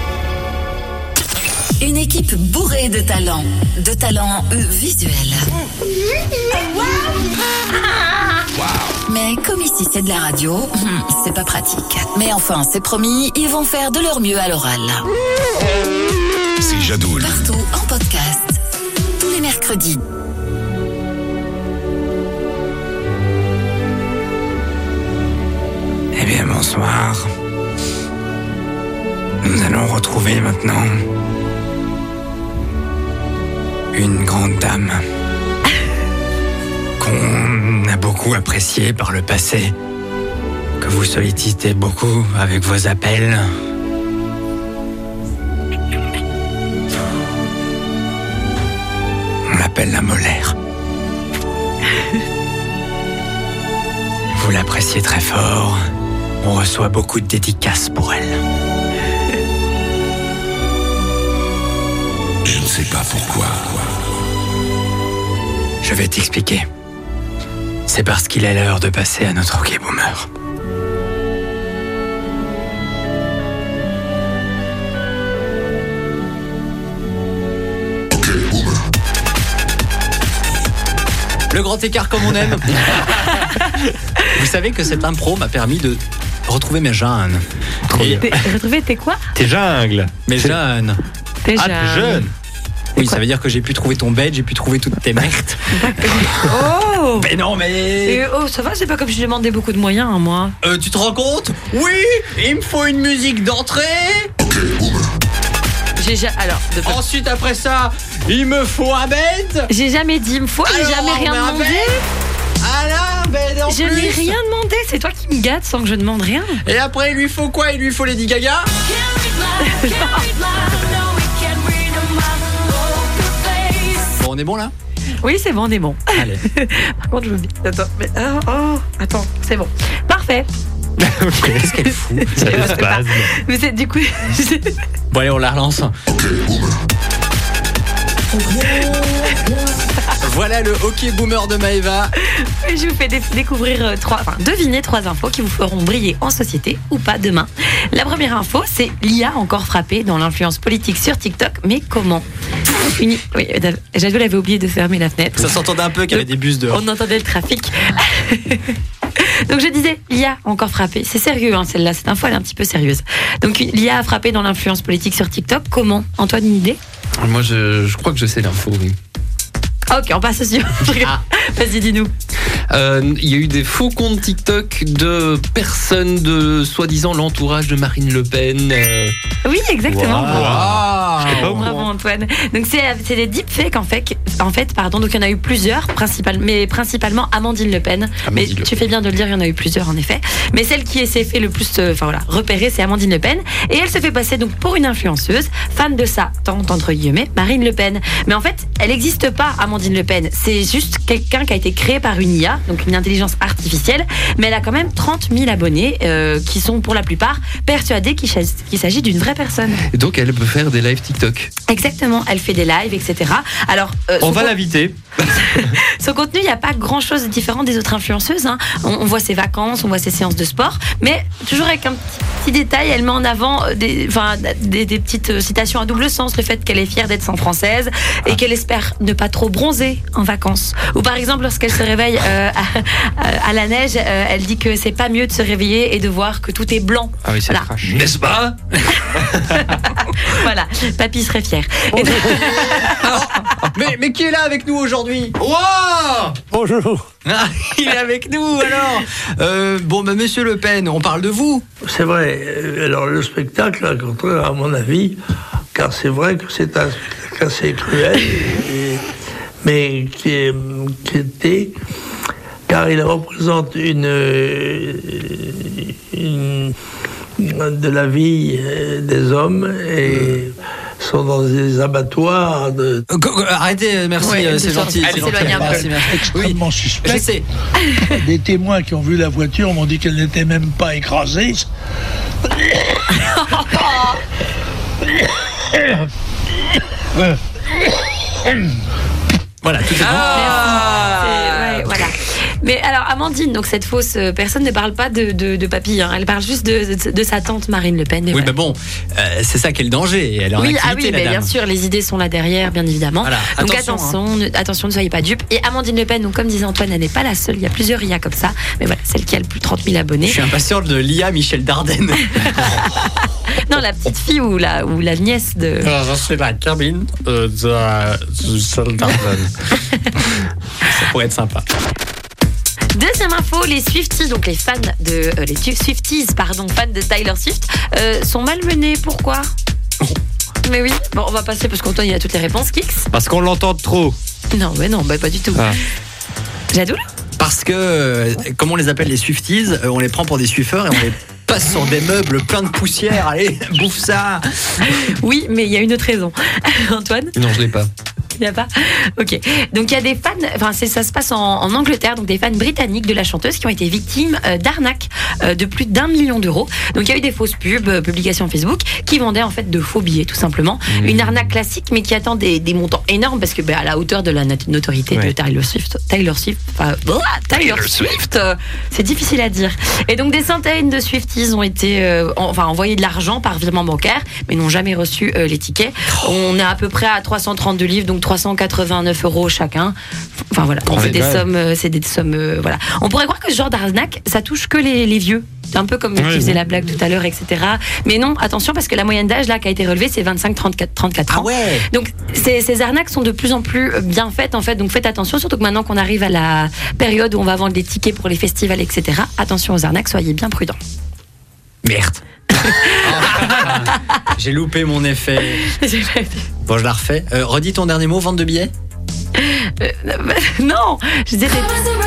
Une équipe bourrée de talents, de talents euh, visuels. Mais comme ici c'est de la radio, c'est pas pratique. Mais enfin, c'est promis, ils vont faire de leur mieux à l'oral. C'est Jadoul. Partout en podcast, tous les mercredis. Eh bien, bonsoir. Nous allons retrouver maintenant une grande dame qu'on a beaucoup appréciée par le passé, que vous sollicitez beaucoup avec vos appels. On l'appelle la Molaire. Vous l'appréciez très fort. On reçoit beaucoup de dédicaces pour elle. Je ne sais pas pourquoi. Je vais t'expliquer. C'est parce qu'il est l'heure de passer à notre OK Boomer. Le grand écart comme on aime. Vous savez que cette impro m'a permis de retrouver mes jeunes. T'es- Retrouver tes quoi? Tes jungles. Mes jeunes. Tes Ah, t'es jeune. Oui, ça veut dire que j'ai pu trouver ton bed, j'ai pu trouver toutes tes merdes. Oh! Mais non, mais... Et, oh, ça va, c'est pas comme je demandais beaucoup de moyens, hein, moi. Euh, tu te rends compte? Oui, il me faut une musique d'entrée. J'ai ja- alors, de... Ensuite, après ça, il me faut un bed. J'ai jamais dit il me faut, j'ai Alors, jamais on rien met un demandé. bed. Ah là, bed en Je plus. n'ai rien demandé, c'est toi qui me gâtes sans que je demande rien. Et après, il lui faut quoi? Il lui faut Lady Gaga. Bon, on est bon là? Oui, c'est bon, on est bon. Allez. Par contre, je veux bien. Attends, mais, oh, oh, attends, c'est bon. Parfait. Qu'est-ce qu'elle fout? Ça Je se sais pas. passe. Mais c'est du coup. Bon, allez, on la relance. Voilà le hockey boomer de Maëva. Je vous fais dé- découvrir euh, trois, enfin deviner trois infos qui vous feront briller en société ou pas demain. La première info, c'est l'I A encore frappée dans l'influence politique sur TikTok, mais comment? Une... Oui, Jadou avait oublié de fermer la fenêtre. Ça s'entendait un peu qu'il y avait des bus dehors. On entendait le trafic. Donc je disais, l'I A encore frappé. C'est sérieux, hein, celle-là. Cette info, elle est un petit peu sérieuse. Donc l'I A a frappé dans l'influence politique sur TikTok. Comment? Antoine, une idée? Moi, je, je crois que je sais l'info, oui. Ok, on passe sur. Ah. Vas-y, dis-nous. Euh, Il y a eu des faux comptes TikTok de personnes de soi-disant l'entourage de Marine Le Pen. euh, Oui, exactement. Wow. Bravo, Bravo Antoine. Donc c'est c'est des deepfakes en fait, en fait pardon. Donc il y en a eu plusieurs, principal, mais principalement Amandine Le Pen. Amandine mais Le tu Pen. fais bien de le dire, il y en a eu plusieurs en effet. Mais celle qui s'est fait le plus, euh, enfin voilà, repérer, c'est Amandine Le Pen. Et elle se fait passer donc pour une influenceuse, fan de sa tante entre guillemets, Marine Le Pen. Mais en fait, elle n'existe pas, Amandine Le Pen. C'est juste quelqu'un qui a été créé par une I A, donc une intelligence artificielle. Mais elle a quand même trente mille abonnés euh, qui sont pour la plupart persuadés qu'il ch- qu'il s'agit d'une vraie personne. Et donc, elle peut faire des lives TikTok. Exactement, elle fait des lives, et cetera. Alors, euh, On son va con- l'inviter. son contenu, il n'y a pas grand-chose de différent des autres influenceuses. Hein. On, on voit ses vacances, on voit ses séances de sport, mais toujours avec un petit, petit détail, elle met en avant euh, des, enfin, des, des petites euh, citations à double sens, le fait qu'elle est fière d'être sans française et qu'elle espère ne pas trop bronzer en vacances. Ou par exemple, lorsqu'elle se réveille euh, à, à la neige, euh, elle dit que c'est pas mieux de se réveiller et de voir que tout est blanc. Ah oui, c'est Voilà. trash. N'est-ce pas? Voilà, papy serait fier. Et donc- mais, mais qui est là avec nous aujourd'hui? Wow! Bonjour. Ah, il est avec nous alors. Euh, bon, bah, monsieur Le Pen, on parle de vous. C'est vrai. Euh, Alors le spectacle, à contraire, à mon avis, car c'est vrai que c'est un spectacle assez cruel, et- mais qui, est, qui était, car il représente une, une de la vie euh, des hommes et sont dans des abattoirs de... Euh, go- go- Arrêtez, euh, merci, Ouais, euh, c'est c'est gentil. ça. c'est Allez, gentil. s'éloigne un peu. Merci, merci. Extrêmement Oui, suspect. je sais. Des témoins qui ont vu la voiture m'ont dit qu'elle n'était même pas écrasée. Voilà, tout est bon. C'est- ouais, voilà. Mais alors, Amandine, donc cette fausse euh, personne ne parle pas de, de, de papy, hein. Elle parle juste de, de, de sa tante Marine Le Pen. Mais Oui, voilà. mais bon, euh, c'est ça qui est le danger. Elle est en Oui, activité, ah oui, la mais dame. bien sûr, les idées sont là derrière, bien évidemment. Voilà, Donc attention, attention, ne, attention, ne soyez pas dupes. Et Amandine Le Pen, donc comme disait Antoine, elle n'est pas la seule. Il y a plusieurs I A comme ça, mais voilà, celle qui a le plus trente mille abonnés. Je suis impatient de l'I A Michel Dardenne. Non, la petite fille ou la, ou la nièce de. Alors, je suis la cabine euh, de Michel Dardenne. Ça pourrait être sympa. Deuxième info, les Swifties, donc les fans de euh, les Swifties, pardon, fans de Taylor Swift, euh, sont malmenés. Pourquoi? Mais oui, bon, on va passer parce qu'Antoine il a toutes les réponses. Kix? Parce qu'on l'entend trop. Non, mais non, bah, pas du tout. Ah. Jadoul? Parce que, euh, comme on les appelle les Swifties, euh, on les prend pour des Swiffeurs et on les passe sur des meubles pleins de poussière. Allez, bouffe ça. Oui, mais il y a une autre raison. Antoine? Non, je l'ai pas. Il n'y a pas? Ok. Donc il y a des fans, enfin c'est, ça se passe en, en Angleterre, donc des fans britanniques de la chanteuse qui ont été victimes euh, d'arnaques euh, de plus d'un million d'euros. Donc il y a eu des fausses pubs, euh, publications Facebook, qui vendaient en fait de faux billets tout simplement. Mmh. Une arnaque classique, mais qui attend des, des montants énormes parce que bah, à la hauteur de la not- notoriété Ouais. de Taylor Swift, Taylor Swift, enfin, oh, Taylor Swift, euh, c'est difficile à dire. Et donc des centaines de Swifties ont été, euh, en- enfin envoyé de l'argent par virement bancaire, mais n'ont jamais reçu euh, les tickets. On est à peu près à trois cent trente-deux livres, donc trois cent quatre-vingt-neuf euros chacun. Enfin voilà, donc, Oh, c'est c'est des dingue. sommes, euh, c'est des sommes, euh, voilà. On pourrait croire que ce genre d'arnaque, ça touche que les, les vieux. C'est un peu comme Ouais, tu faisais ouais. la blague tout à l'heure, et cetera. Mais non, attention parce que la moyenne d'âge là qui a été relevée, c'est vingt-cinq trente-quatre trente-quatre ans. Ah ouais. Donc ces, ces arnaques sont de plus en plus bien faites en fait. Donc faites attention, surtout que maintenant qu'on arrive à la période où on va vendre des tickets pour les festivals, et cetera. Attention aux arnaques, soyez bien prudents. Merde. J'ai loupé mon effet. Bon, je la refais. Euh, redis ton dernier mot, vente de billets. Euh, bah, non, je dirais.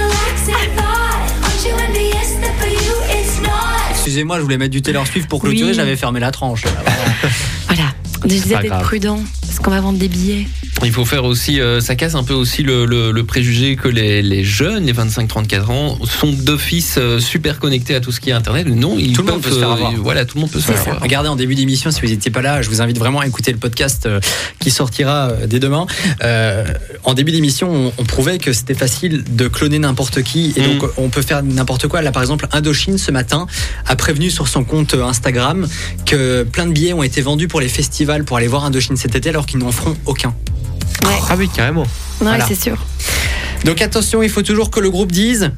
Excusez-moi, je voulais mettre du Taylor Swift pour clôturer, Oui. j'avais fermé la tranche. Voilà. Je disais pas d'être grave. prudent, parce qu'on va vendre des billets. Il faut faire aussi, euh, ça casse un peu aussi le, le, le préjugé que les, les jeunes, les vingt-cinq trente-quatre ans, sont d'office euh, super connectés à tout ce qui est Internet. Non, ils Tout le peuvent, monde peut se faire avoir. euh, voilà, tout le monde peut se faire avoir. Regardez en début d'émission, si vous n'étiez pas là, je vous invite vraiment à écouter le podcast euh, qui sortira euh, dès demain. Euh, en début d'émission, on, on prouvait que c'était facile de cloner n'importe qui et Mm. donc on peut faire n'importe quoi. Là, par exemple, Indochine ce matin a prévenu sur son compte Instagram que plein de billets ont été vendus pour les festivals pour aller voir Indochine cet été alors qu'ils n'en feront aucun. Ah oui, carrément. Ouais, Voilà. c'est sûr. Donc attention, il faut toujours que le groupe dise.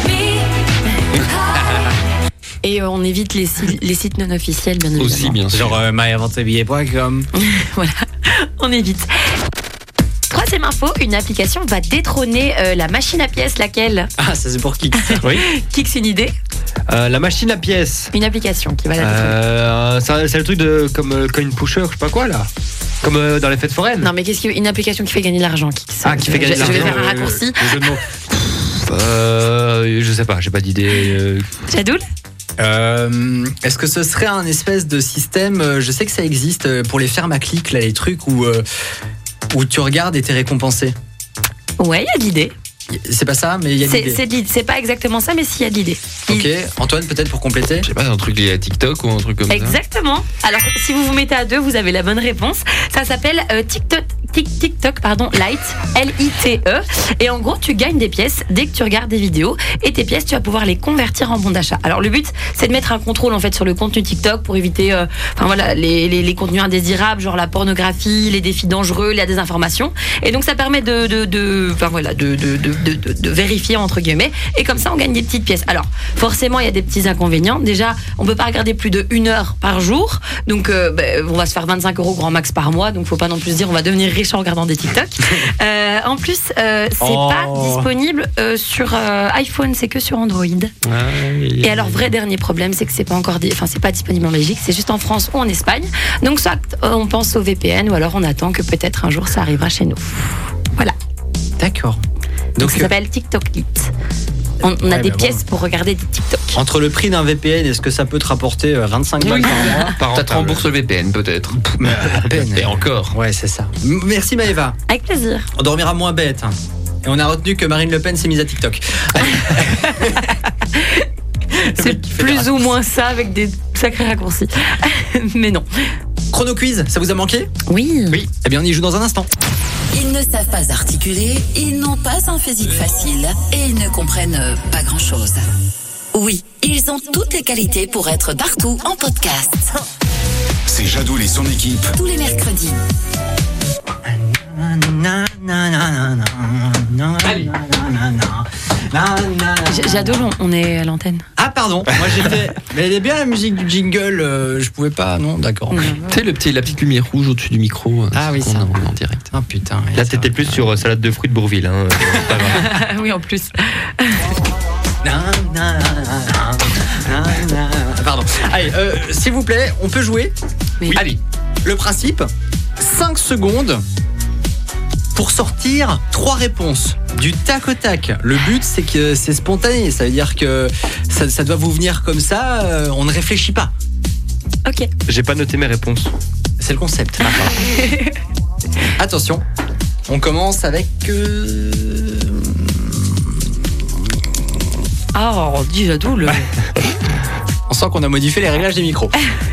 Et euh, on évite les, si- les sites non officiels, bien évidemment. Aussi, bien sûr. Genre euh, my vente billets point com. Voilà, on évite. Troisième info, une application va détrôner euh, la machine à pièces, laquelle Ah, ça c'est pour qui? Oui. Kix, une idée? Euh, la machine à pièces. Une application qui va la détrôner. Euh, ça- c'est le truc de comme euh, coin pusher, je sais pas quoi là. Comme euh, dans les fêtes foraines. Non, mais qu'est-ce qui, une application qui fait gagner de l'argent, Kix. Ah, qui fait gagner de Je- Je vais l'argent, faire un euh, raccourci. le jeu de mots. Euh, je sais pas, j'ai pas d'idée. euh. Jadoul? Euh, Est-ce que ce serait un espèce de système, euh, je sais que ça existe euh, pour les fermes à clics, là, les trucs où, euh, où tu regardes et t'es récompensé. Ouais, il y a de l'idée. C'est pas ça, mais il y a de C'est l'idée. c'est de l'idée. C'est pas exactement ça, mais s'il y a de l'idée. Ok, Antoine, peut-être pour compléter. Je sais pas, un truc lié à TikTok ou un truc comme ça. Exactement. Alors, si vous vous mettez à deux, vous avez la bonne réponse. Ça s'appelle euh, TikTok, Tik- TikTok, pardon, Lite, L I T E. Et en gros, tu gagnes des pièces dès que tu regardes des vidéos. Et tes pièces, tu vas pouvoir les convertir en bons d'achat. Alors, le but, c'est de mettre un contrôle en fait sur le contenu TikTok pour éviter, euh, enfin voilà, les, les, les contenus indésirables, genre la pornographie, les défis dangereux, la désinformation. Et donc, ça permet de, de, de, enfin voilà, de, de, de, de, de, de vérifier entre guillemets. Et comme ça, on gagne des petites pièces. Alors, forcément, il y a des petits inconvénients. Déjà, on peut pas regarder plus de une heure par jour. Donc, euh, ben, on va se faire vingt-cinq euros grand max par mois. Donc, faut pas non plus se dire on va devenir riche en regardant des TikTok. Euh, en plus, euh, c'est Oh. pas disponible euh, sur euh, iPhone, c'est que sur Android. Et alors, vrai dernier problème, c'est que c'est pas encore, di- enfin, c'est pas disponible en Belgique, c'est juste en France ou en Espagne. Donc, soit euh, on pense au V P N ou alors on attend que peut-être un jour ça arrivera chez nous. Voilà. D'accord. Donc, Donc, ça s'appelle TikTok Lite. On, on a Ouais, des mais bon. pièces pour regarder des TikTok. entre le prix d'un V P N, est-ce que ça peut te rapporter euh, vingt-cinq balles par mois? Par Ça te rembourse le V P N peut-être. Mais à peine. Et encore. Ouais, c'est ça. M- Merci Maëva. Avec plaisir. On dormira moins bête. hein. Et on a retenu que Marine Le Pen s'est mise à TikTok. C'est plus ou moins ça avec des sacrés raccourcis. Mais non. Chrono quiz, ça vous a manqué? Oui. Oui. Eh bien, on y joue dans un instant. Ils ne savent pas articuler, ils n'ont pas un physique facile et ils ne comprennent euh, pas grand-chose. Oui, ils ont toutes les qualités pour être partout en podcast. C'est Jadoul et son équipe. Tous les mercredis. J- J'adore, on- on est à l'antenne. Ah pardon, moi j'étais. Mais elle est bien la musique du jingle, euh, je pouvais pas, non, d'accord. Tu sais, le petit, la petite lumière rouge au-dessus du micro. euh, Ah oui, qu'on ça. a en direct. Ah putain. Là, t'étais plus sur euh, salade de fruits de Bourville. Hein. C'est pas grave. Oui, en plus. Pardon. Allez, euh, s'il vous plaît, on peut jouer? Oui. Allez, le principe, cinq secondes pour sortir trois réponses du tac au tac. Le but, c'est que c'est spontané. Ça veut dire que ça, ça doit vous venir comme ça, euh, on ne réfléchit pas. Ok. J'ai pas noté mes réponses. C'est le concept. Attention, on commence avec... Euh... Ah, oh, dis Jadoul. On sent qu'on a modifié les réglages des micros.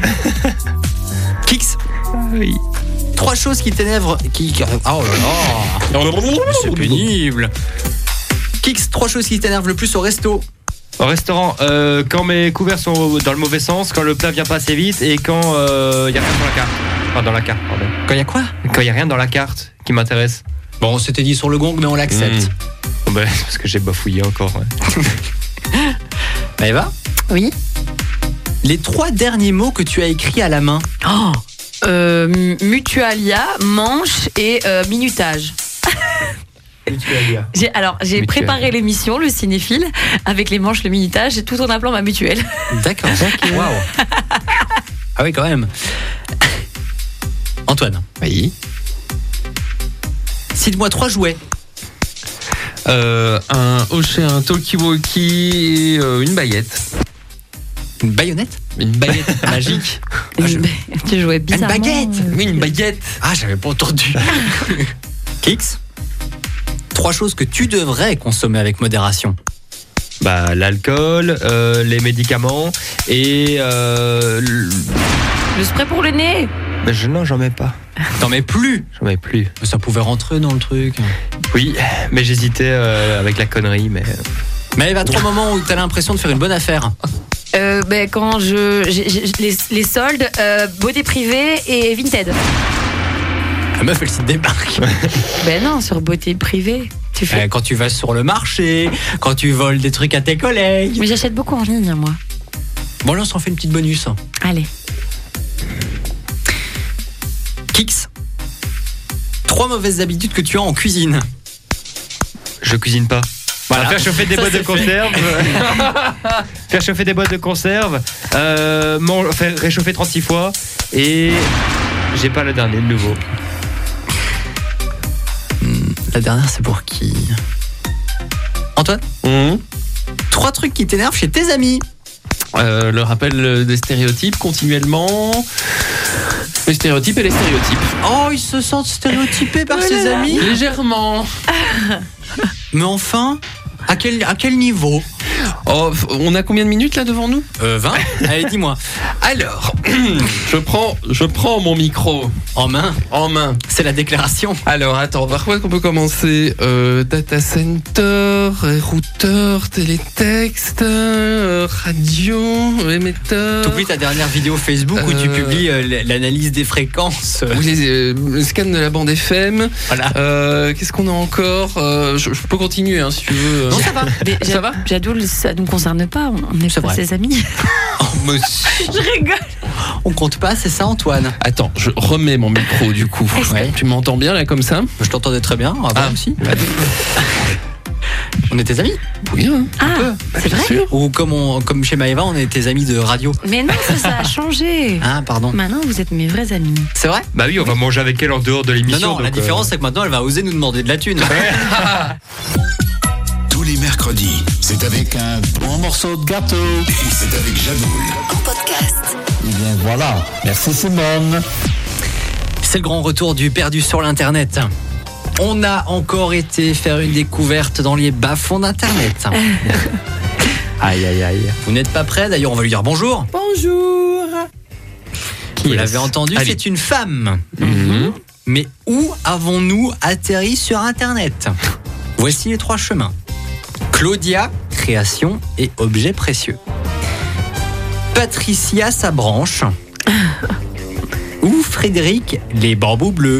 Kix. Oui. Trois choses qui t'énervent. Qui... qui- Oh là là. C'est pénible. Kix, trois choses qui t'énervent le plus au resto. Au restaurant, euh, quand mes couverts sont dans le mauvais sens, quand le plat vient pas assez vite et quand il euh, y a rien dans la carte. Enfin, dans la carte, pardon. Quand il y a quoi? Quand il y a rien dans la carte qui m'intéresse. Bon, c'était dit sur le gong, mais on l'accepte. Mmh. Bon, ben, c'est parce que j'ai bafouillé encore. Ouais. Maëva? Oui. Les trois derniers mots que tu as écrits à la main. Oh euh, mu- Mutualia, manche et euh, minutage. J'ai, alors, j'ai Mutuelle. préparé l'émission, le cinéphile, avec les manches, le minutage, tout en appelant ma mutuelle. D'accord. Waouh. Ah oui, quand même. Antoine. Oui. Cite-moi trois jouets. Euh, un hochet, un talkie-walkie et euh, une baguette. Une baïonnette? Une baguette magique. Ah, je... Tu jouais bizarrement. Une baguette. Oui, une baguette. Ah, j'avais pas entendu. Kix, trois choses que tu devrais consommer avec modération. Bah, l'alcool, euh, les médicaments et euh, le... Le spray pour le nez. Bah, je, non, j'en mets pas. T'en mets plus? J'en mets plus. Ça pouvait rentrer dans le truc. Oui, mais j'hésitais euh, avec la connerie, mais... Mais il y a trois moments où t'as l'impression de faire une bonne affaire. Euh, ben, quand je. j'ai- j'ai- les, les soldes, euh, beauté privée et Vinted. La meuf, elle s'y débarque. Ben non, sur beauté privée. Tu fais. Euh, quand tu vas sur le marché, quand tu voles des trucs à tes collègues. Mais j'achète beaucoup en ligne, moi. Bon, là, on s'en fait une petite bonus. Allez. Kix, trois mauvaises habitudes que tu as en cuisine. Je cuisine pas. Voilà. Faire chauffer des Ça, boîtes de c'est fait. conserve. Faire chauffer des boîtes de conserve. Euh, man- faire réchauffer trente-six fois. Et j'ai pas le dernier, le nouveau. La dernière, c'est pour qui? Antoine, Mmh. trois trucs qui t'énervent chez tes amis. Euh, le rappel des stéréotypes continuellement. Les stéréotypes et les stéréotypes. Oh, ils se sentent stéréotypés par ses amis. Légèrement. Mais enfin, à quel, à quel niveau? Oh, on a combien de minutes là devant nous? Euh, vingt. Allez, dis-moi. Alors, je prends, je prends mon micro En main. en main. C'est la déclaration. Alors, attends, par quoi est-ce qu'on peut commencer? euh, Data center, routeur, télétexte, euh, radio, émetteur. T'oublies ta dernière vidéo Facebook où tu Euh, publies euh, l'analyse des fréquences. Oui, les, euh, le scan de la bande F M. Voilà. Euh, Qu'est-ce qu'on a encore? Euh, je, je peux continuer hein, si tu veux. Non, ça va. Mais Ça va? Jadoul, ça nous concerne pas. On n'est C'est pas vrai. ses amis. Mais- Je rigole. On compte pas, c'est ça, Antoine? Attends, je remets mon micro du coup. Ouais. Tu m'entends bien là comme ça? Je t'entendais très bien. Avant Ah. aussi. On est tes amis? Oui, hein. Ah, c'est Bien vrai. sûr. Ou comme, on, comme chez Maëva, on est tes amis de radio. Mais non, ça, ça a changé. Ah, pardon. Maintenant, vous êtes mes vrais amis. C'est vrai? Bah oui, on va manger avec elle en dehors de Non, l'émission. non, la donc, euh, différence, c'est que maintenant, elle va oser nous demander de la thune. Tous les mercredis, c'est avec un bon morceau de gâteau. Et c'est avec Jadoul. En podcast. Eh bien voilà, merci Simone. C'est le grand retour du perdu sur l'Internet. On a encore été faire une découverte dans les bas-fonds d'Internet. Aïe, aïe, aïe. Vous n'êtes pas prêts? D'ailleurs, on va lui dire bonjour. Bonjour. Vous l'avez entendu, Allez. c'est une femme. Mhm. Mais où avons-nous atterri sur Internet? Voici les trois chemins. Claudia, création et objets précieux. Patricia, sa branche. Ou Frédéric, les bambous bleus.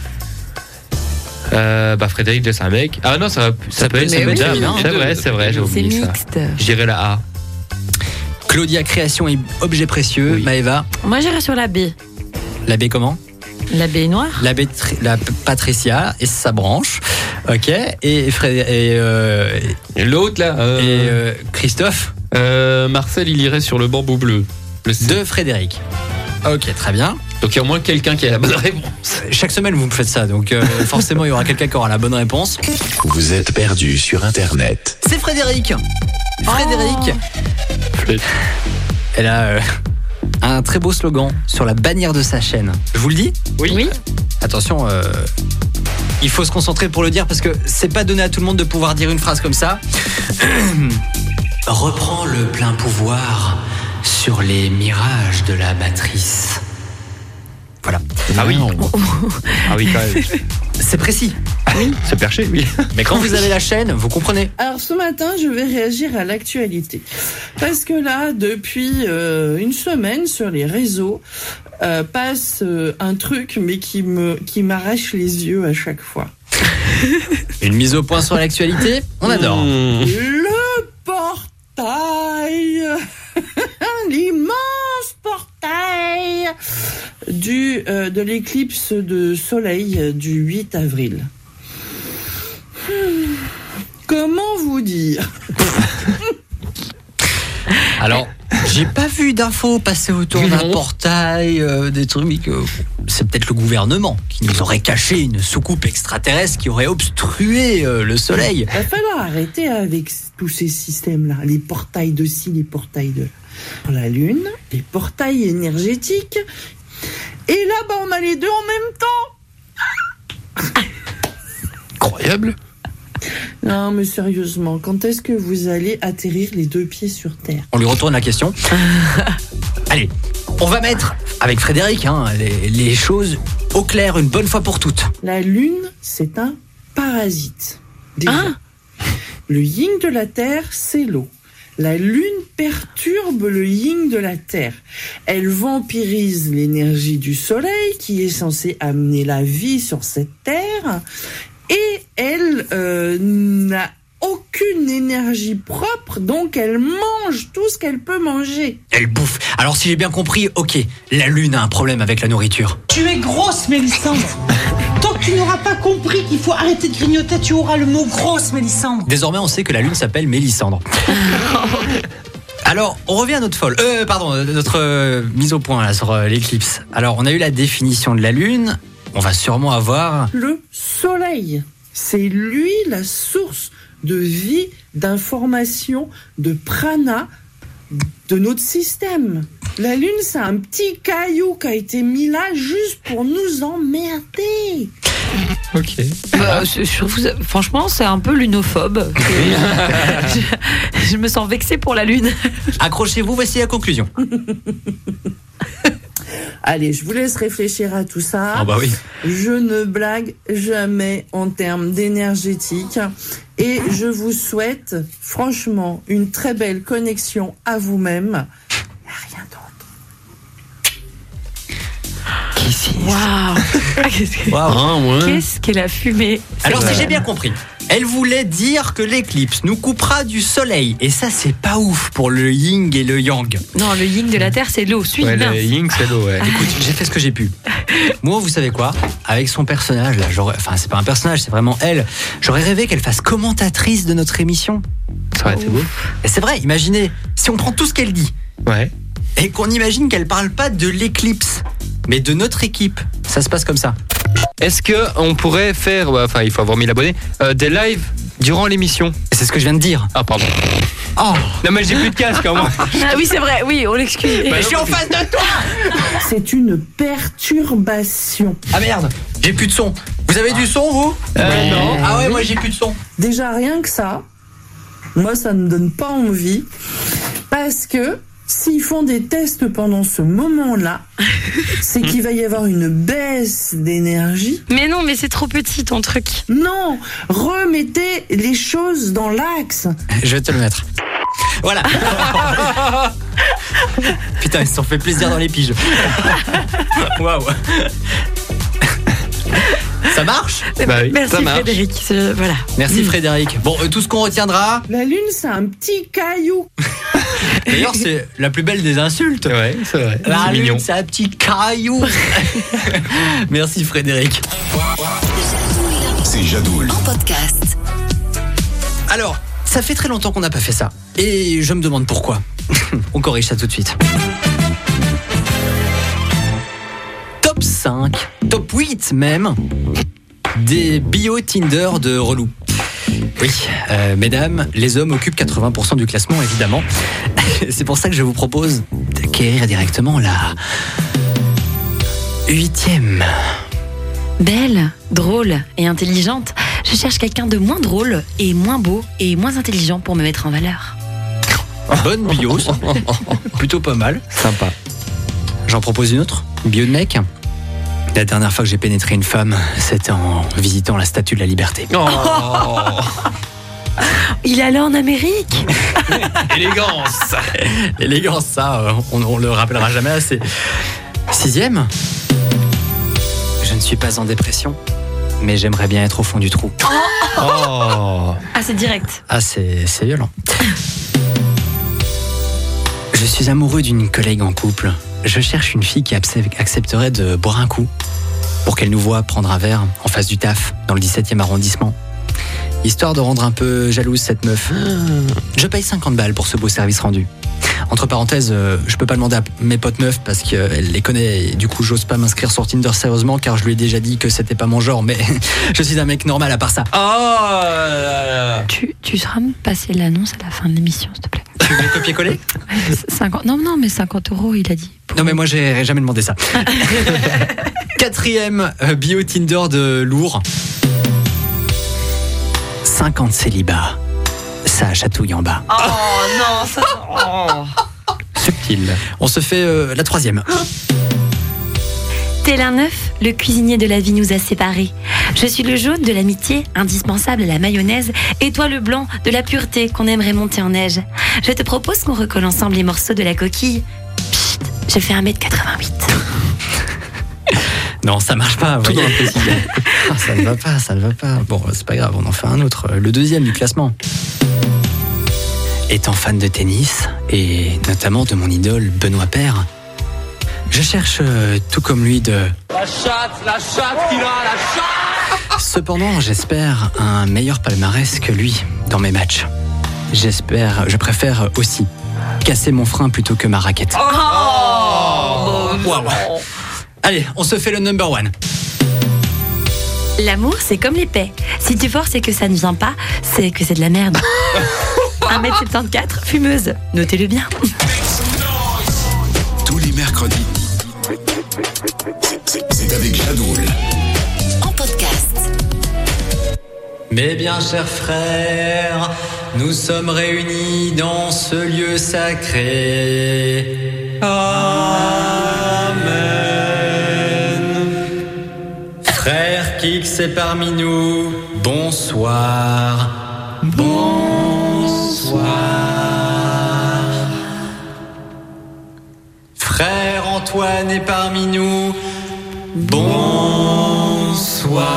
Euh, bah Frédéric, c'est un mec. Ah non, ça, ça, Ça peut peut être être une dame. féminin, C'est hein. vrai, c'est vrai, j'ai C'est oublié ça. mixte. Je dirais la A. Claudia, création et objets précieux. Oui. Maëva, Moi, j'irai sur la B. la baie comment? La B noire. La, baie tri- la P- Patricia et sa branche. Ok. Et, Fré- et, euh, Et l'autre là, euh, et, euh, Christophe euh, Marcel, il irait sur le bambou bleu. Le C. de Frédéric. Ok, très bien. Donc il y a au moins quelqu'un qui a la bonne réponse. Chaque semaine, vous me faites ça, donc euh, forcément, il y aura quelqu'un qui aura la bonne réponse. Vous êtes perdu sur Internet. C'est Frédéric. Frédéric. Flûte. Elle a euh, un très beau slogan sur la bannière de sa chaîne. Je vous le dis? Oui. Attention, euh, il faut se concentrer pour le dire parce que c'est pas donné à tout le monde de pouvoir dire une phrase comme ça. Reprends le plein pouvoir sur les mirages de la matrice. Voilà. Ah oui. Ah oui, quand même. C'est précis. C'est perché, oui. Mais quand vous avez la chaîne, vous comprenez. Alors ce matin, je vais réagir à l'actualité. Parce que là, depuis euh, une semaine, sur les réseaux, euh, passe euh, un truc, mais qui me qui m'arrache les yeux à chaque fois. Une mise au point sur l'actualité, on adore. Mmh. Le portail, l'immense portail du euh, de l'éclipse de soleil du huit avril. Hmm. Comment vous dire? Alors, J'ai pas vu d'infos passer autour d'un Non. portail, euh, des trucs. euh, c'est peut-être le gouvernement qui nous aurait caché une soucoupe extraterrestre qui aurait obstrué euh, le soleil. Il va falloir arrêter avec tous ces systèmes-là. Les portails de ci, les portails de la Lune, les portails énergétiques. Et là, bah, on a les deux en même temps. Incroyable. Non, mais sérieusement, quand est-ce que vous allez atterrir les deux pieds sur Terre? On lui retourne la question. Allez, on va mettre, avec Frédéric, hein, les, les choses au clair une bonne fois pour toutes. La Lune, c'est un parasite. Déjà. Le yin de la Terre, c'est l'eau. La Lune perturbe le yin de la Terre. Elle vampirise l'énergie du Soleil qui est censée amener la vie sur cette Terre. Et elle euh, n'a aucune énergie propre, donc elle mange tout ce qu'elle peut manger. Elle bouffe. Alors si j'ai bien compris, ok, la Lune a un problème avec la nourriture. Tu es grosse, Mélissandre. Tant que tu n'auras pas compris qu'il faut arrêter de grignoter, tu auras le mot grosse, Mélissandre. Désormais, on sait que la Lune s'appelle Mélissandre. Alors, on revient à notre folle. Euh, pardon, notre euh, mise au point là sur euh, l'éclipse. Alors, on a eu la définition de la Lune. On va sûrement avoir le Soleil. C'est lui la source de vie, d'information, de prana de notre système. La Lune, c'est un petit caillou qui a été mis là juste pour nous emmerder. Ok. Bah, je- je vous- franchement, c'est un peu lunophobe. je, je me sens vexée pour la Lune. Accrochez-vous, voici la conclusion. Allez, je vous laisse réfléchir à tout ça. Ah bah oui. Je ne blague jamais en termes d'énergétique. Et je vous souhaite, franchement, une très belle connexion à vous-même. Waouh. Qu'est-ce que- Wow. Qu'est-ce qu'elle a fumé. Alors, C'est si j'ai vrai. bien compris, elle voulait dire que l'éclipse nous coupera du soleil. Et ça, c'est pas ouf pour le yin et le yang. Non, le yin de la Terre, c'est l'eau. Suis Ouais, mince. le yin, c'est l'eau, ouais. Écoute, j'ai fait ce que j'ai pu. Moi, vous savez quoi? Avec son personnage, là, j'aurais, enfin, c'est pas un personnage, c'est vraiment elle. J'aurais rêvé qu'elle fasse commentatrice de notre émission. Ça aurait été beau. Et c'est vrai, imaginez, si on prend tout ce qu'elle dit. Ouais. Et qu'on imagine qu'elle parle pas de l'éclipse, mais de notre équipe. Ça se passe comme ça. Est-ce que on pourrait faire, ouais, enfin il faut avoir mille abonnés, euh, des lives durant l'émission? C'est ce que je viens de dire. Ah pardon. Oh. Non mais j'ai plus de casque, hein, moi. Ah oui, c'est vrai. Oui, on l'excuse. Mais je suis en face de toi. C'est une perturbation. Ah merde, j'ai plus de son. Vous avez du son, vous? Euh, non. Ah ouais, moi j'ai plus de son. Déjà, rien que ça, moi, ça ne me donne pas envie. Parce que s'ils font des tests pendant ce moment-là, c'est qu'il va y avoir une baisse d'énergie. Mais non, mais c'est trop petit ton truc. Non, remettez les choses dans l'axe. Je vais te le mettre. Voilà. Putain, ils se sont fait plaisir dans les piges. Waouh. Ça marche? Bah oui, Merci ça marche. Frédéric. C'est- Voilà. Merci Frédéric. Bon, euh, tout ce qu'on retiendra. La Lune, c'est un petit caillou. D'ailleurs, c'est la plus belle des insultes. Ouais, c'est vrai. La C'est Lune, mignon. c'est un petit caillou. Merci Frédéric. C'est Jadoul. En podcast. Alors, ça fait très longtemps qu'on n'a pas fait ça. Et je me demande pourquoi. On corrige ça tout de suite. Top cinq, top huit même, des bio-Tinder de relou. Oui, euh, mesdames, les hommes occupent quatre-vingts pour cent du classement, évidemment. C'est pour ça que je vous propose d'acquérir directement la huitième. Belle, drôle et intelligente. Je cherche quelqu'un de moins drôle et moins beau et moins intelligent pour me mettre en valeur. Bonne bio, ça. Plutôt pas mal. Sympa. J'en propose une autre, bio de mec. La dernière fois que j'ai pénétré une femme, c'était en visitant la Statue de la Liberté. Oh. Il est allé en Amérique. Élégance. Élégance, ça, euh, on, on le rappellera jamais assez. Sixième. Je ne suis pas en dépression, mais j'aimerais bien être au fond du trou. Oh. Ah, c'est direct. Ah, c'est, c'est violent. Je suis amoureux d'une collègue en couple. Je cherche une fille qui accepte- accepterait de boire un coup pour qu'elle nous voie prendre un verre en face du taf dans le dix-septième arrondissement. histoire de rendre un peu jalouse cette meuf. Je paye cinquante balles pour ce beau service rendu. Entre parenthèses, euh, je peux pas demander à mes potes meufs parce qu'elle les connaît et du coup j'ose pas m'inscrire sur Tinder sérieusement car je lui ai déjà dit que c'était pas mon genre, mais je suis un mec normal à part ça. Oh là là. Tu, tu sauras me passer l'annonce à la fin de l'émission, s'il te plaît. Tu veux copier-coller? cinquante Non, non, mais cinquante euros, il a dit. Non mais moi j'ai jamais demandé ça. Quatrième euh, bio Tinder de lourd. cinquante célibats. Ça chatouille en bas. Oh non, ça. Oh. Subtil. On se fait euh, la troisième. Tel un œuf, le cuisinier de la vie nous a séparés. Je suis le jaune de l'amitié, indispensable à la mayonnaise, et toi le blanc de la pureté qu'on aimerait monter en neige. Je te propose qu'on recolle ensemble les morceaux de la coquille. Psst, je fais un mètre quatre-vingt-huit. Non, ça marche pas. Tout dans ah, ça ne va pas, ça ne va pas. Bon, c'est pas grave, on en fait un autre. Le deuxième du classement. Étant fan de tennis, et notamment de mon idole Benoît Paire, je cherche, euh, tout comme lui, de... La chatte, la chatte qu'il a, la chatte. Cependant, j'espère un meilleur palmarès que lui dans mes matchs. J'espère, je préfère aussi casser mon frein plutôt que ma raquette. Oh, wow. Allez, on se fait le number one. L'amour, c'est comme l'épée. Si tu forces et que ça ne vient pas, c'est que c'est de la merde. un mètre soixante-quatorze, fumeuse. Notez-le bien. Tous les mercredis, c'est avec Jadoul. En podcast. Mes bien chers frères, nous sommes réunis dans ce lieu sacré. Amen. Frère Kix est parmi nous. Bonsoir. Bonsoir. Frère Antoine est parmi nous. Bonsoir.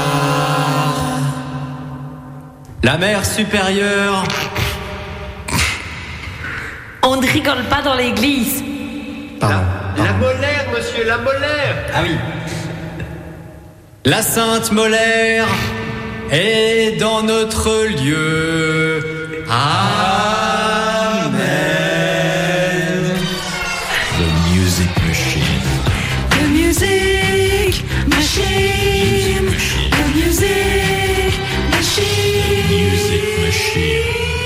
La mère supérieure. On ne rigole pas dans l'église. Pardon. La molaire, monsieur, la molaire. Ah oui. La Sainte Molaire est dans notre lieu. Amen. The Music Machine. The music machine. The music machine. Music Machine.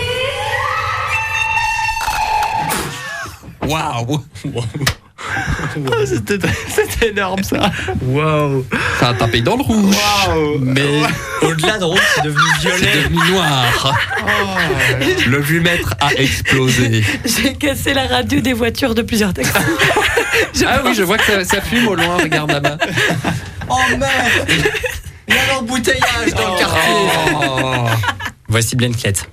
Waouh. Oh, c'était, c'était énorme ça. Waouh. Ça a tapé dans le rouge. Waouh. Mais au-delà de rouge, c'est devenu violet. C'est devenu noir. Oh. Le vumètre a explosé. J'ai cassé la radio des voitures de plusieurs taxis. Ah oui, je vois que ça, ça fume au loin, regarde là-bas. Oh merde. Il y a l'embouteillage dans le quartier. Oh. Voici Blenclette.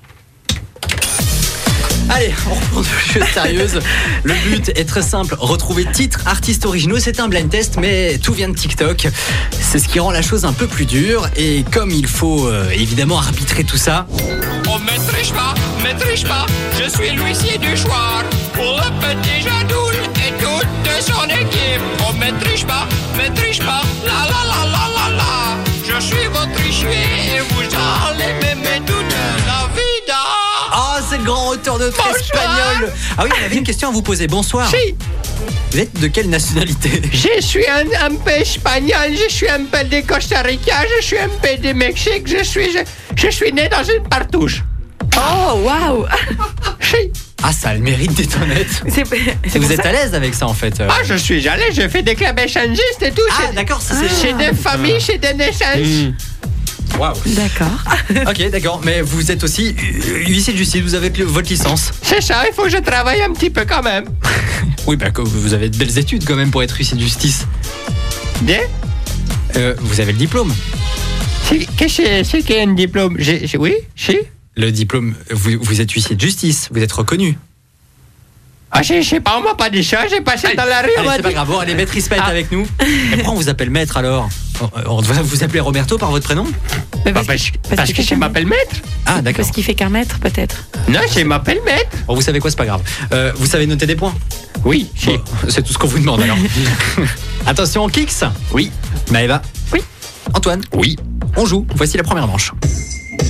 Allez, on reprend des choses sérieuses. Le but est très simple, retrouver titres, artistes originaux. C'est un blind test, mais tout vient de TikTok. C'est ce qui rend la chose un peu plus dure. Et comme il faut euh, évidemment arbitrer tout ça... On me triche pas, me triche pas, je suis l'huissier du choix. Pour le petit Jadoul et toute son équipe. On me triche pas, me triche pas, la la la la la la. Je suis votre huissier et vous allez m'aimer toute la vida. Ah, c'est le grand auteur de traits espagnol. Ah oui, on avait une question à vous poser. Bonsoir. Si. Vous êtes de quelle nationalité? Je suis un, un peu espagnol, je suis un peu de Costa Rica, je suis un peu de Mexique, je suis, je, je suis né dans une partouche. Oh, waouh. Si. Ah, ça a le mérite d'être honnête. C'est, c'est Vous pour êtes ça. à l'aise avec ça en fait. euh. Ah, je suis allé, j'ai fait des clubs échangistes et tout. Ah, chez- d'accord, ça c'est... Chez des familles, chez des naissances. Waouh. D'accord. Ok, d'accord, mais vous êtes aussi euh, huissier de justice, vous avez votre licence. C'est ça, il faut que je travaille un petit peu quand même. Oui, bah que vous avez de belles études quand même pour être huissier de justice. Bien. Euh, vous avez le diplôme. C'est, qu'est-ce que c'est qu'un diplôme? J'ai, j'ai- Oui, si. Le diplôme, vous, vous êtes huissier de justice, vous êtes reconnu. Ah, je sais pas, on m'a pas dit ça, j'ai passé Allez, dans la rue, on allez, m'a c'est pas dit- grave, bon, allez, maître Ispa est Ah. avec nous. Et pourquoi on vous appelle maître alors? On- On devrait vous appeler Roberto par votre prénom? Mais Bah, parce, parce, parce parce qu'il que fait je qu'un m'appelle maître. Ah, d'accord. parce qu'il fait qu'un mètre, peut-être. Non, je m'appelle maître. Bon, vous savez quoi, c'est pas grave. Euh, vous savez noter des points? Oui, si. Bon, c'est tout ce qu'on vous demande alors. Attention, on kicks. Oui. Maëva. Oui. Antoine. Oui. On joue. Voici la première manche.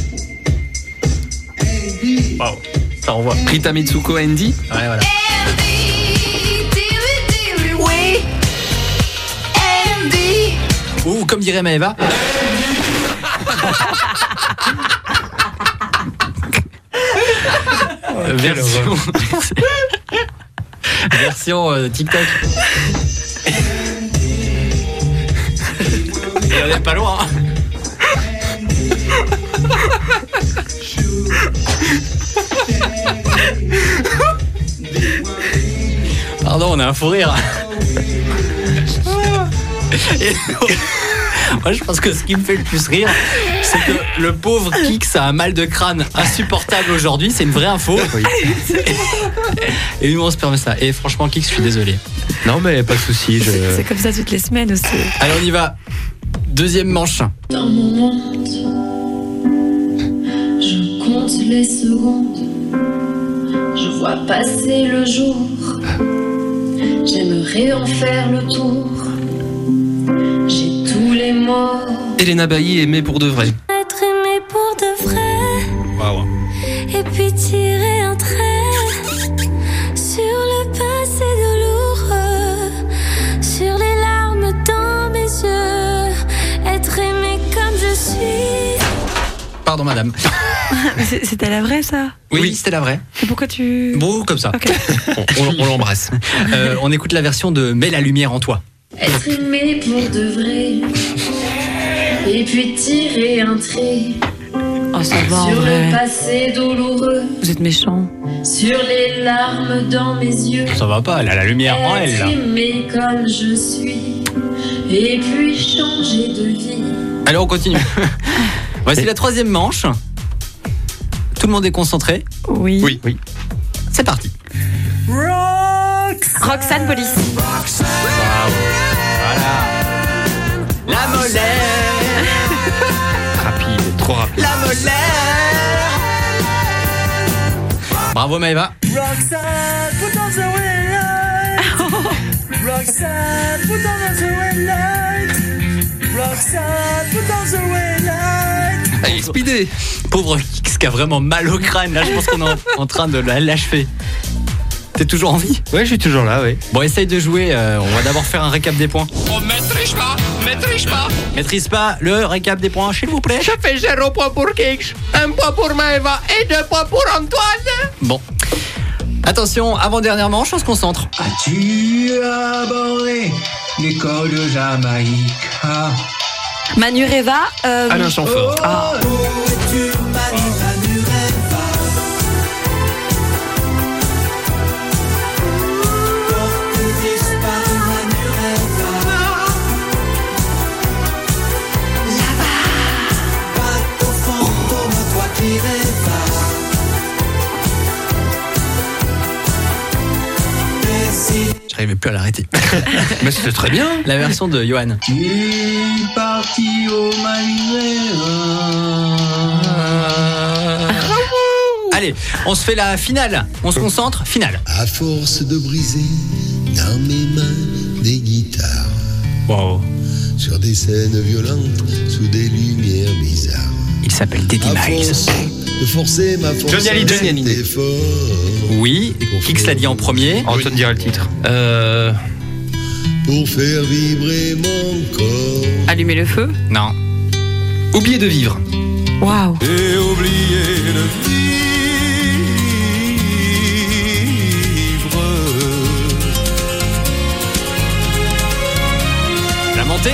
Waouh, ça renvoie. Rita Mitsuko, Andy. Ouais, voilà. Oui. Andy. Ou comme dirait Maëva. euh, version version euh, TikTok. Et on est pas loin. Hein. Pardon, on a un fou rire. Et moi, je pense que ce qui me fait le plus rire, c'est que le pauvre Kix a un mal de crâne insupportable aujourd'hui. C'est une vraie info. Et nous, on se permet ça. Et franchement, Kix, je suis désolé. Non, mais pas de souci. Je... C'est comme ça toutes les semaines aussi. Allez, on y va. Deuxième manche. Dans mon monde, je compte les secondes. Je vois passer le jour. J'aimerais en faire le tour. J'ai tous les mots. Elena Bailly, aimée pour de vrai. Être aimé pour de vrai. Waouh. Et puis tirer un trait sur le passé douloureux, sur les larmes dans mes yeux. Être aimé comme je suis. Pardon, madame. C'était la vraie, ça? Oui, oui, c'était la vraie. Et pourquoi tu... Bon, comme ça. Okay. on, on, on l'embrasse. Euh, on écoute la version de Mets la lumière en toi. Être aimé pour de vrai. Et puis tirer un trait oh, ça va, sur en vrai. le passé douloureux. Vous êtes méchant. Sur les larmes dans mes yeux. Ça va pas, elle a la lumière en elle, là. Être aimé comme je suis. Et puis changer de vie. Allez, on continue. Voici la troisième manche. Tout le monde est concentré? Oui. Oui. oui. C'est parti. Roxane Police. Roxane. Wow. Voilà. La molaire. Rapide, trop rapide. La molaire. Bravo Maëva. Roxane, put on the red light. Roxane, put on the red light. Roxane, put on the red light. Allez, speedé. Pauvre Kix qui a vraiment mal au crâne. Là, je pense qu'on est en, en train de l'achever. T'es toujours en vie? Ouais, je suis toujours là, oui. Bon, essaye de jouer. Euh, on va d'abord faire un récap des points. Oh, maîtrise pas, maîtrise pas. Maîtrise pas le récap des points, s'il vous plaît. Je fais zéro point pour Kix, un point pour Maëva et deux points pour Antoine. Bon. Attention, avant-dernière manche, on se concentre. As-tu abordé les côtes de Jamaïque? Manu Reva. Euh... Alain Chamfort. Oh, ah. oh, tu Manu, Manu Reva. Porte disparu, Manu Reva. Là-bas. Bateau fantôme, toi qui rêvas. J'arrivais plus à l'arrêter. Mais c'était très bien. La version de Johan. Tu es parti au Allez, on se fait la finale. On se concentre, finale. À force de briser dans mes mains des guitares. Wow. Sur des scènes violentes, sous des lumières bizarres. Il s'appelle Teddy Miles. De forcer ma force. Johnny Hallyday. Oui, Kix l'a dit en premier. Antoine dira le titre. Euh... Pour faire vibrer mon corps. Allumer le feu? Non. Oublier de vivre. Waouh. Et oublier de vivre. La montée.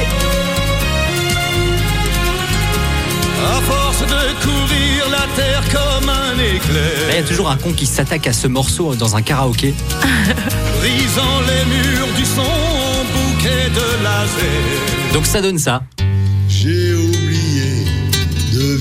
À force de courir la terre comme un éclair. Là, il y a toujours un con qui s'attaque à ce morceau dans un karaoké. Brisant les murs du son, bouquet de laser. Donc ça donne ça. J'ai oublié de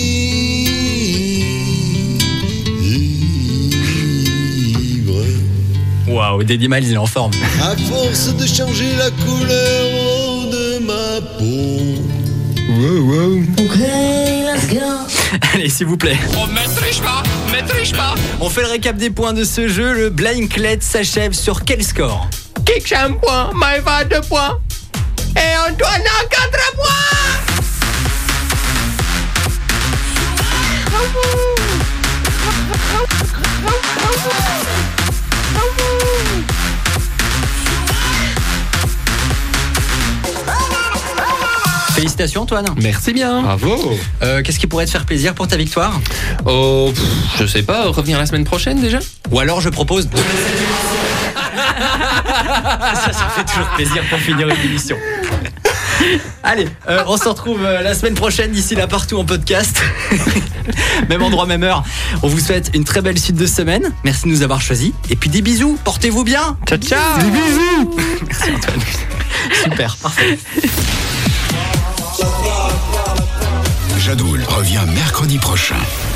vivre. Waouh, Teddy Miles, il est en forme. À force de changer la couleur de ma peau. Wow, wow. Ok, let's go. Allez, s'il vous plaît. Oh, maîtrise pas, maîtrise pas. On fait le récap des points de ce jeu. Le Blind Clet s'achève sur quel score? Kix un point, Maëva deux points. Et Antoine a quatre points. Félicitations Antoine. Merci bien. Bravo. Euh, qu'est-ce qui pourrait te faire plaisir pour ta victoire? Oh, pff, je sais pas, revenir la semaine prochaine déjà. Ou alors je propose de... ça, ça fait toujours plaisir pour finir une émission. Allez, euh, on se retrouve euh, la semaine prochaine, d'ici là partout en podcast. Même endroit, même heure. On vous souhaite une très belle suite de semaine. Merci de nous avoir choisis. Et puis des bisous, portez-vous bien. Ciao, ciao. Des bisous. Merci Antoine. Super, parfait. Jadoul revient mercredi prochain.